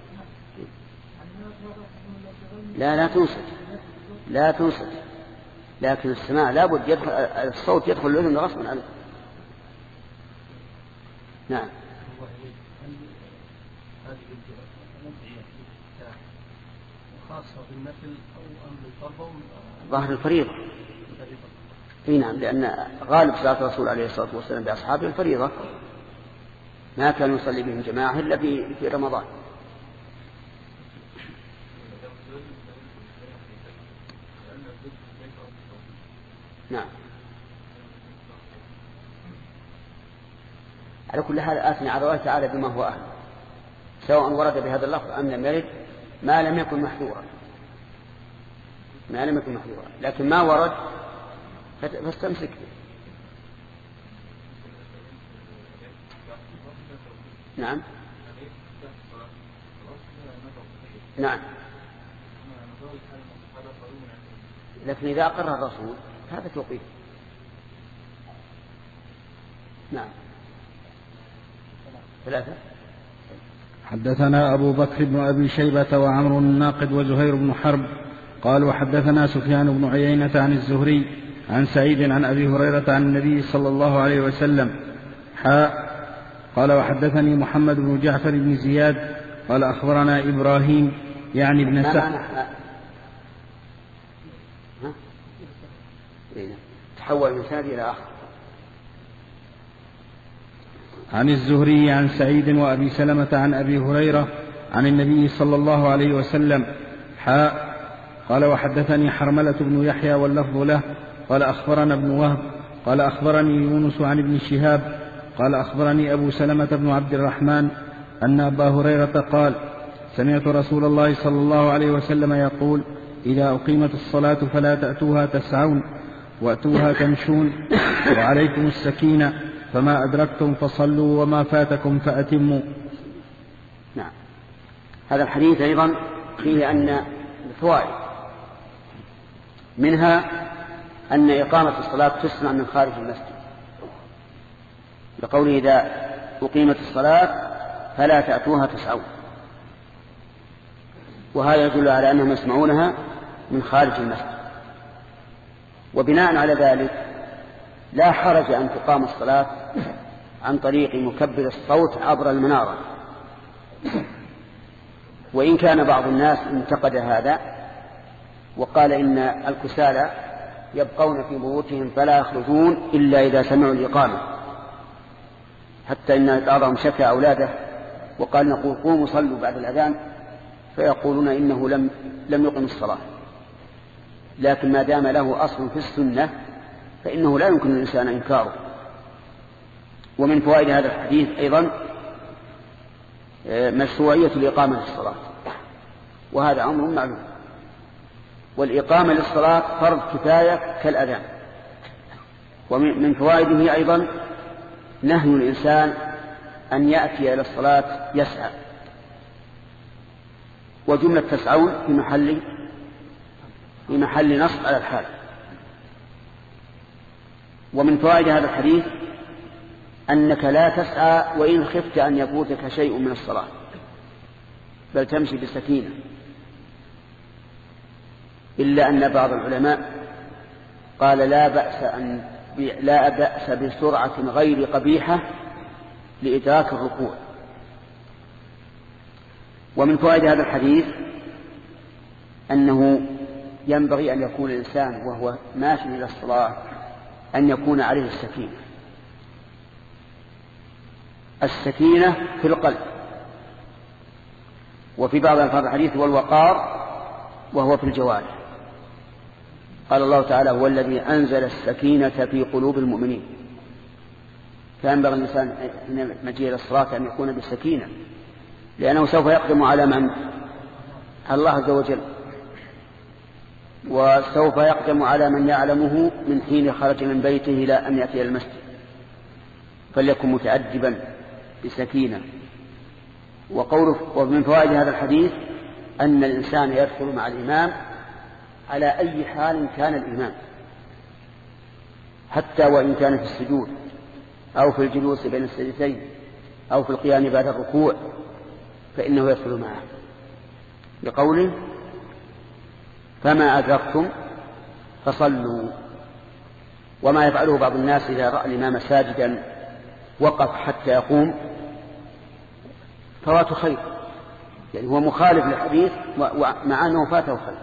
لا تنصت، لكن السماع لا بد يدخل الصوت، يدخل الأذن غصبا عنه. نعم. خاصة بالنفل أو أمر الفرض ظاهر الفريضة. اي نعم، لأن غالب صلاة الرسول عليه الصلاة والسلام بأصحابه الفريضة، ما كان يصلي بهم جماعة إلا في رمضان. نعم. على كل حال آثني على الله تعالى بما هو أهل، سواء ورد بهذا اللفظ أم لم يرد، ما لم يكن محذورا. ما لم يكن محذورا، لكن ما ورد فاستمسك به. نعم نعم، لكن إذا أقر الرسول هذا توقيف. نعم. 3. حدثنا أبو بكر بن أبي شيبة وعمر الناقد وزهير بن حرب قال وحدثنا سفيان بن عيينة عن الزهري عن سعيد عن أبي هريرة عن النبي صلى الله عليه وسلم قال وحدثني محمد بن جعفر بن زياد قال أخبرنا إبراهيم يعني ابن سعد. تحول من سند إلى آخر. عن الزهري عن سعيد وأبي سلمة عن أبي هريرة عن النبي صلى الله عليه وسلم قال وحدثني حرملة بن يحيى واللفظ له قال أخبرنا ابن وهب قال أخبرني يونس عن ابن شهاب قال أخبرني أبو سلمة بن عبد الرحمن أن أبا هريرة قال سمعت رسول الله صلى الله عليه وسلم يقول إذا أقيمت الصلاة فلا تأتوها تسعون وأتوها تمشون وعليكم السكينة فما أدركتم فصلوا وما فاتكم فأتموا. نعم. هذا الحديث أيضا فيه أن الفوائد منها أن إقامة الصلاة تسمع من خارج المسجد لقوله إذا أقيمت الصلاة فلا تأتوها تسعون، وهذا يدل على أنهم يسمعونها من خارج المسجد. وبناء على ذلك لا حرج أن تقام الصلاة عن طريق مكبر الصوت عبر المنارة، وإن كان بعض الناس انتقد هذا وقال إن الكسالى يبقون في بيوتهم فلا يخرجون إلا إذا سمعوا الإقامة، حتى إن بعضهم شكى أولاده وقال نقول قوموا صلوا بعد الأذان فيقولون إنه لم يقم الصلاة. لكن ما دام له أصل في السنة فإنه لا يمكن الإنسان إنكاره. ومن فوائد هذا الحديث أيضا مشروعية الإقامة للصلاة، وهذا أمر معلوم، والإقامة للصلاة فرض كفاية كالأذان. ومن فوائده أيضا نهي الإنسان أن يأتي إلى الصلاة يسعى، وجملة تسعون في محل نصب على الحال. ومن فوائد هذا الحديث أنك لا تسعى وإن خفت أن يفوتك شيء من الصلاة، بل تمشي بسكينة، إلا أن بعض العلماء قال لا بأس بسرعة غير قبيحة لإدراك الركوع. ومن فوائد هذا الحديث أنه ينبغي أن يكون الإنسان وهو ماشي إلى الصلاة أن يكون عليه السكينة في القلب. وفي بعض ألفاظ الحديث والوقار وهو في الجوارح. قال الله تعالى هو الذي أنزل السكينة في قلوب المؤمنين، فينبغي الإنسان حين مجيء إلى الصلاة أن يكون بالسكينة، لأنه سوف يقدم على من؟ على الله عز وجل، وسوف يقدم على من يعلمه من حين خرج من بيته إلى أن يأتي إلى المسجد، فليكن متأدبا بسكينة. ومن فوائد هذا الحديث أن الإنسان يدخل مع الإمام على أي حال كان الإمام، حتى وإن كان في السجود أو في الجلوس بين السجدتين أو في القيام بعد الركوع فإنه يدخل معه، بقوله فما أدركتم فصلوا. وما يفعله بعض الناس إذا رأى الإمام ساجدا وقف حتى يقوم فوات خير، يعني هو مخالف للحديث مع أنه فاته خير.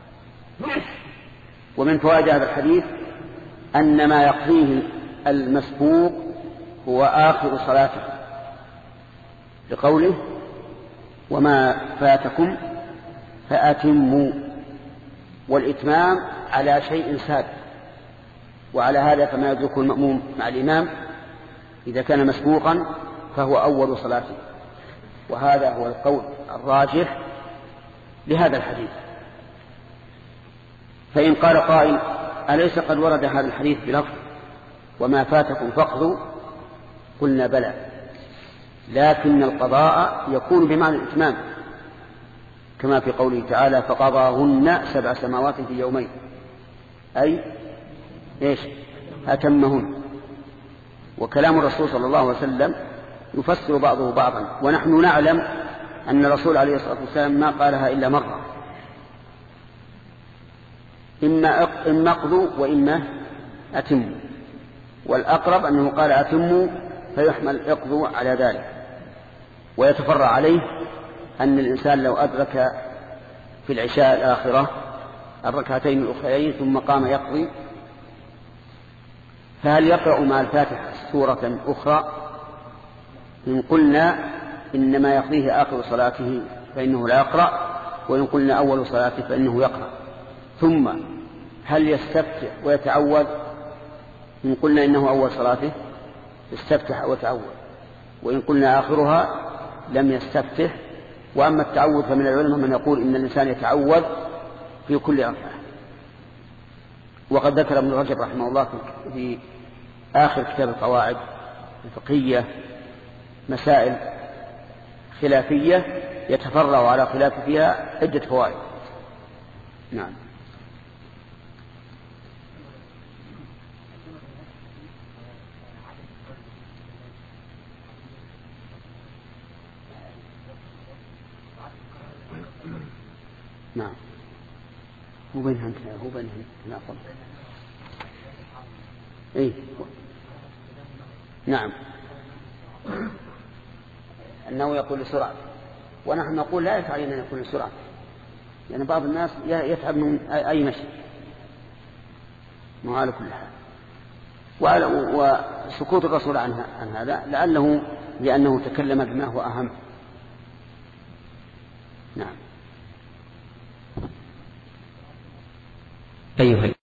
ومن فوائد هذا الحديث أن ما يقضيه المسبوق هو آخر صلاته، لقوله وما فاتكم فأتموا، والإتمام على شيء سابق. وعلى هذا فما يدرك المأموم مع الإمام إذا كان مسبوقا فهو أول صلاته، وهذا هو القول الراجح لهذا الحديث. فإن قال قائل أليس قد ورد هذا الحديث بلفظ وما فاتكم فاقضوا؟ قلنا بلى، لكن القضاء يكون بمعنى الإتمام، كما في قوله تعالى فقضاهن 7 سماوات في يومين، أي إيش؟ أتمهن. وكلام الرسول صلى الله عليه وسلم يفسر بعضه بعضا، ونحن نعلم أن الرسول عليه الصلاة والسلام ما قالها إلا مرة، إما اقضوا وإما أتموا، والأقرب أنه قال أتموا فيحمل اقضوا على ذلك. ويتفرع عليه أن الإنسان لو أدرك في العشاء الآخرة الركعتين الأخرين ثم قام يقضي، فهل يقرأ مع الفاتحة سورة أخرى؟ إن قلنا إنما يقضيه آخر صلاته فإنه لا يقرأ، وإن قلنا أول صلاته فإنه يقرأ. ثم هل يستفتح ويتعوذ؟ إن قلنا إنه أول صلاته يستفتح ويتعوذ، وإن قلنا آخرها لم يستفتح. وأما التعوذ فمن العلماء من يقول إن الإنسان يتعوذ في كل ركعة. وقد ذكر ابن رجب رحمه الله في آخر كتاب القواعد الفقهية مسائل خلافية يتفرع على خلاف فيها عدة فوائد. نعم. نعم. هو بينها لا أفضل. إيه؟ نعم. أنه يقول بسرعة، ونحن نقول لا يفعل أن يقول بسرعة، لأن بعض الناس يتعب من أي مشي، ما على كل حال. وسكوت الرسول عن هذا لعله لأنه تكلم بما هو أهم. نعم. أيها